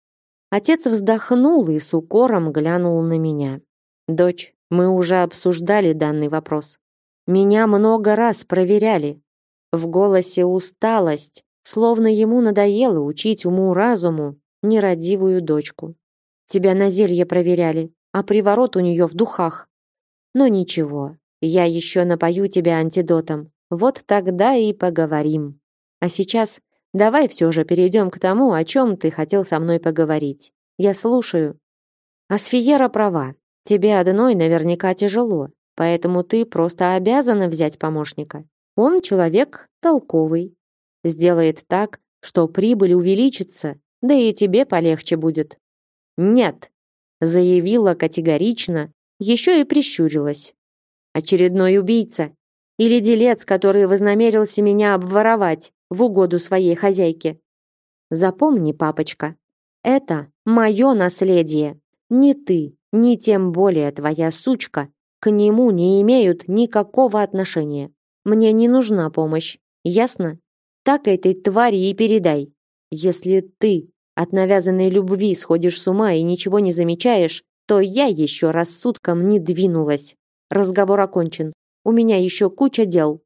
Отец вздохнул и с укором глянул на меня. Дочь, мы уже обсуждали данный вопрос. Меня много раз проверяли. В голосе усталость, словно ему надоело учить уму-разуму нерадивую дочку. Тебя на зелье проверяли, а приворот у нее в духах. Но ничего, я еще напою тебя антидотом. Вот тогда и поговорим. А сейчас давай все же перейдем к тому, о чем ты хотел со мной поговорить. Я слушаю. Асфиера права. Тебе одной наверняка тяжело, поэтому ты просто обязана взять помощника. Он человек толковый. Сделает так, что прибыль увеличится, да и тебе полегче будет. Нет, заявила категорично, еще и прищурилась. Очередной убийца или делец, который вознамерился меня обворовать в угоду своей хозяйке. Запомни, папочка, это мое наследие. Ни ты, ни тем более твоя сучка к нему не имеют никакого отношения. Мне не нужна помощь, ясно? Так этой твари и передай. Если ты от навязанной любви сходишь с ума и ничего не замечаешь, то я еще рассудком не двинулась. Разговор окончен. У меня еще куча дел.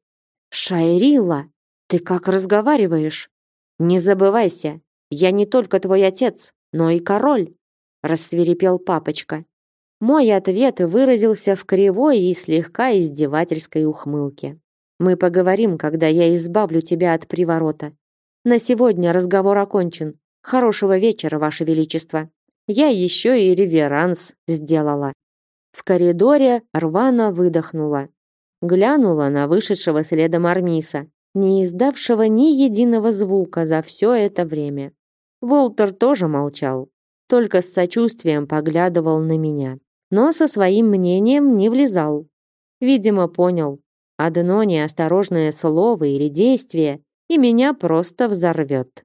Шайрила, ты как разговариваешь? Не забывайся, я не только твой отец, но и король, рассвирепел папочка. Мой ответ выразился в кривой и слегка издевательской ухмылке. Мы поговорим, когда я избавлю тебя от приворота. На сегодня разговор окончен. Хорошего вечера, ваше величество. Я еще и реверанс сделала. В коридоре рвано выдохнула. Глянула на вышедшего следом Армиса, не издавшего ни единого звука за все это время. Волтер тоже молчал, только с сочувствием поглядывал на меня, но со своим мнением не влезал. Видимо, понял, одно неосторожное слово или действие, и меня просто взорвет.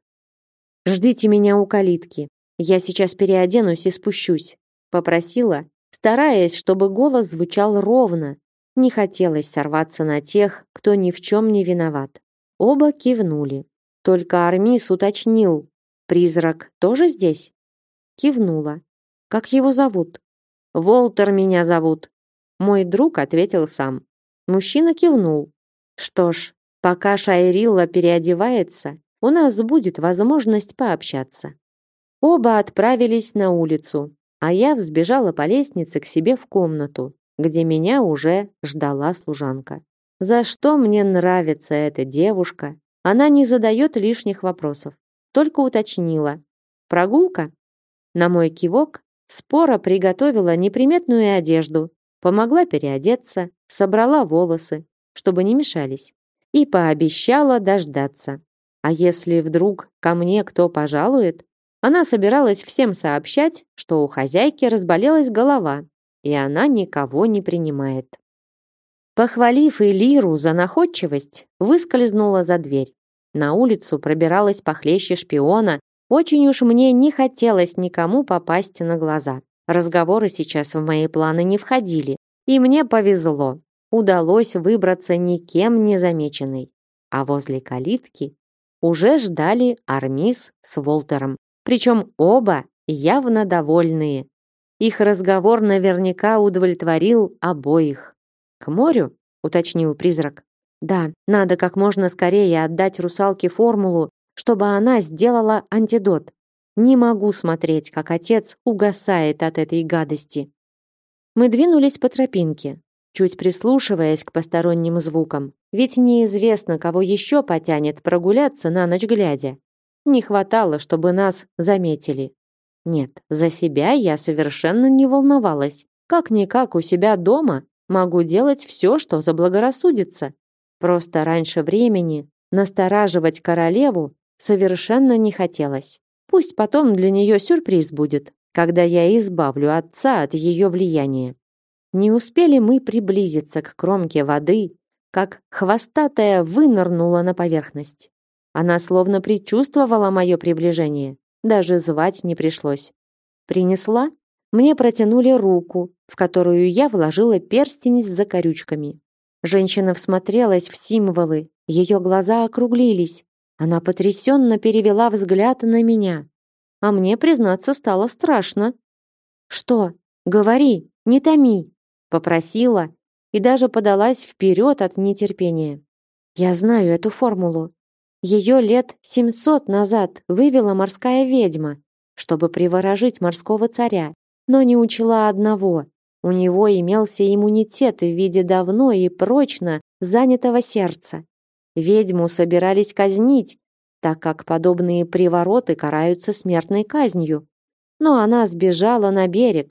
«Ждите меня у калитки. Я сейчас переоденусь и спущусь», попросила, стараясь, чтобы голос звучал ровно. Не хотелось сорваться на тех, кто ни в чем не виноват. Оба кивнули. Только Армис уточнил: «Призрак тоже здесь?» Кивнула. «Как его зовут?» «Волтер меня зовут». Мой друг ответил сам. Мужчина кивнул. «Что ж, пока Шайрилла переодевается, у нас будет возможность пообщаться». Оба отправились на улицу, а я взбежала по лестнице к себе в комнату, где меня уже ждала служанка. За что мне нравится эта девушка? Она не задает лишних вопросов, только уточнила. «Прогулка?» На мой кивок Спора приготовила неприметную одежду, помогла переодеться, собрала волосы, чтобы не мешались, и пообещала дождаться. А если вдруг ко мне кто пожалует, она собиралась всем сообщать, что у хозяйки разболелась голова, и она никого не принимает. Похвалив Элиру за находчивость, выскользнула за дверь. На улицу пробиралась похлеще шпиона. Очень уж мне не хотелось никому попасть на глаза. Разговоры сейчас в мои планы не входили, и мне повезло. Удалось выбраться никем не замеченной. А возле калитки уже ждали Армис с Волтером, причем оба явно довольные. Их разговор наверняка удовлетворил обоих. «К морю?» — уточнил призрак. «Да, надо как можно скорее отдать русалке формулу, чтобы она сделала антидот. Не могу смотреть, как отец угасает от этой гадости». Мы двинулись по тропинке, чуть прислушиваясь к посторонним звукам, ведь неизвестно, кого еще потянет прогуляться на ночь глядя. Не хватало, чтобы нас заметили. Нет, за себя я совершенно не волновалась. Как-никак у себя дома могу делать все, что заблагорассудится. Просто раньше времени настораживать королеву совершенно не хотелось. Пусть потом для нее сюрприз будет, когда я избавлю отца от ее влияния. Не успели мы приблизиться к кромке воды, как хвостатая вынырнула на поверхность. Она словно предчувствовала мое приближение, даже звать не пришлось. Принесла? Мне протянули руку, в которую я вложила перстень с закорючками. Женщина всмотрелась в символы, ее глаза округлились. Она потрясенно перевела взгляд на меня. А мне, признаться, стало страшно. «Что? Говори, не томи!» Попросила и даже подалась вперед от нетерпения. «Я знаю эту формулу. Ее лет 700 назад вывела морская ведьма, чтобы приворожить морского царя, но не учла одного. У него имелся иммунитет в виде давно и прочно занятого сердца. Ведьму собирались казнить, так как подобные привороты караются смертной казнью. Но она сбежала на берег,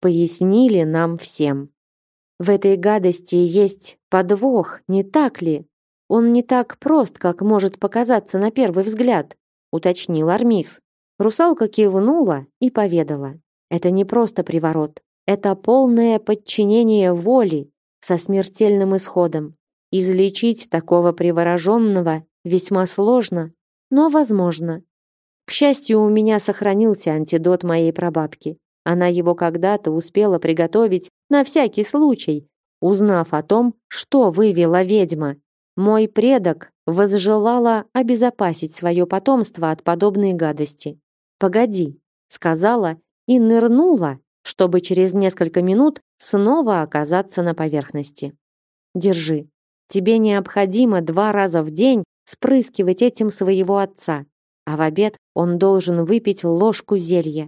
пояснили нам всем. В этой гадости есть подвох, не так ли? Он не так прост, как может показаться на первый взгляд, уточнил Армис. Русалка кивнула и поведала: это не просто приворот, это полное подчинение воле со смертельным исходом. Излечить такого привороженного весьма сложно, но возможно. К счастью, у меня сохранился антидот моей прабабки. Она его когда-то успела приготовить на всякий случай, узнав о том, что вывела ведьма. Мой предок возжелала обезопасить свое потомство от подобной гадости. «Погоди», — сказала и нырнула, чтобы через несколько минут снова оказаться на поверхности. «Держи. Тебе необходимо 2 раза в день спрыскивать этим своего отца, а в обед он должен выпить ложку зелья.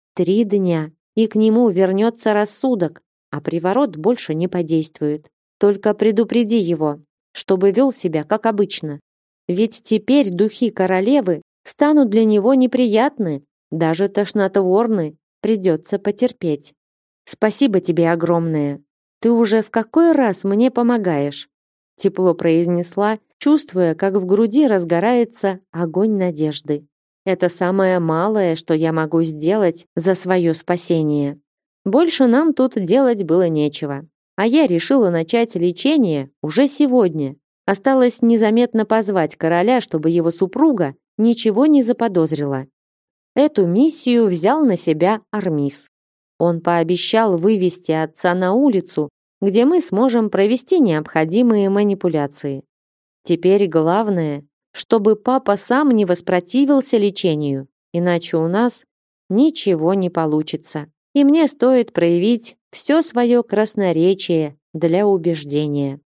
3 дня, и к нему вернется рассудок, а приворот больше не подействует. Только предупреди его, чтобы вел себя как обычно. Ведь теперь духи королевы станут для него неприятны, даже тошнотворны, придется потерпеть. Спасибо тебе огромное. Ты уже в какой раз мне помогаешь?» Тепло произнесла, чувствуя, как в груди разгорается огонь надежды. Это самое малое, что я могу сделать за свое спасение. Больше нам тут делать было нечего. А я решила начать лечение уже сегодня. Осталось незаметно позвать короля, чтобы его супруга ничего не заподозрила. Эту миссию взял на себя Армис. Он пообещал вывести отца на улицу, где мы сможем провести необходимые манипуляции. Теперь главное, чтобы папа сам не воспротивился лечению, иначе у нас ничего не получится. И мне стоит проявить все свое красноречие для убеждения.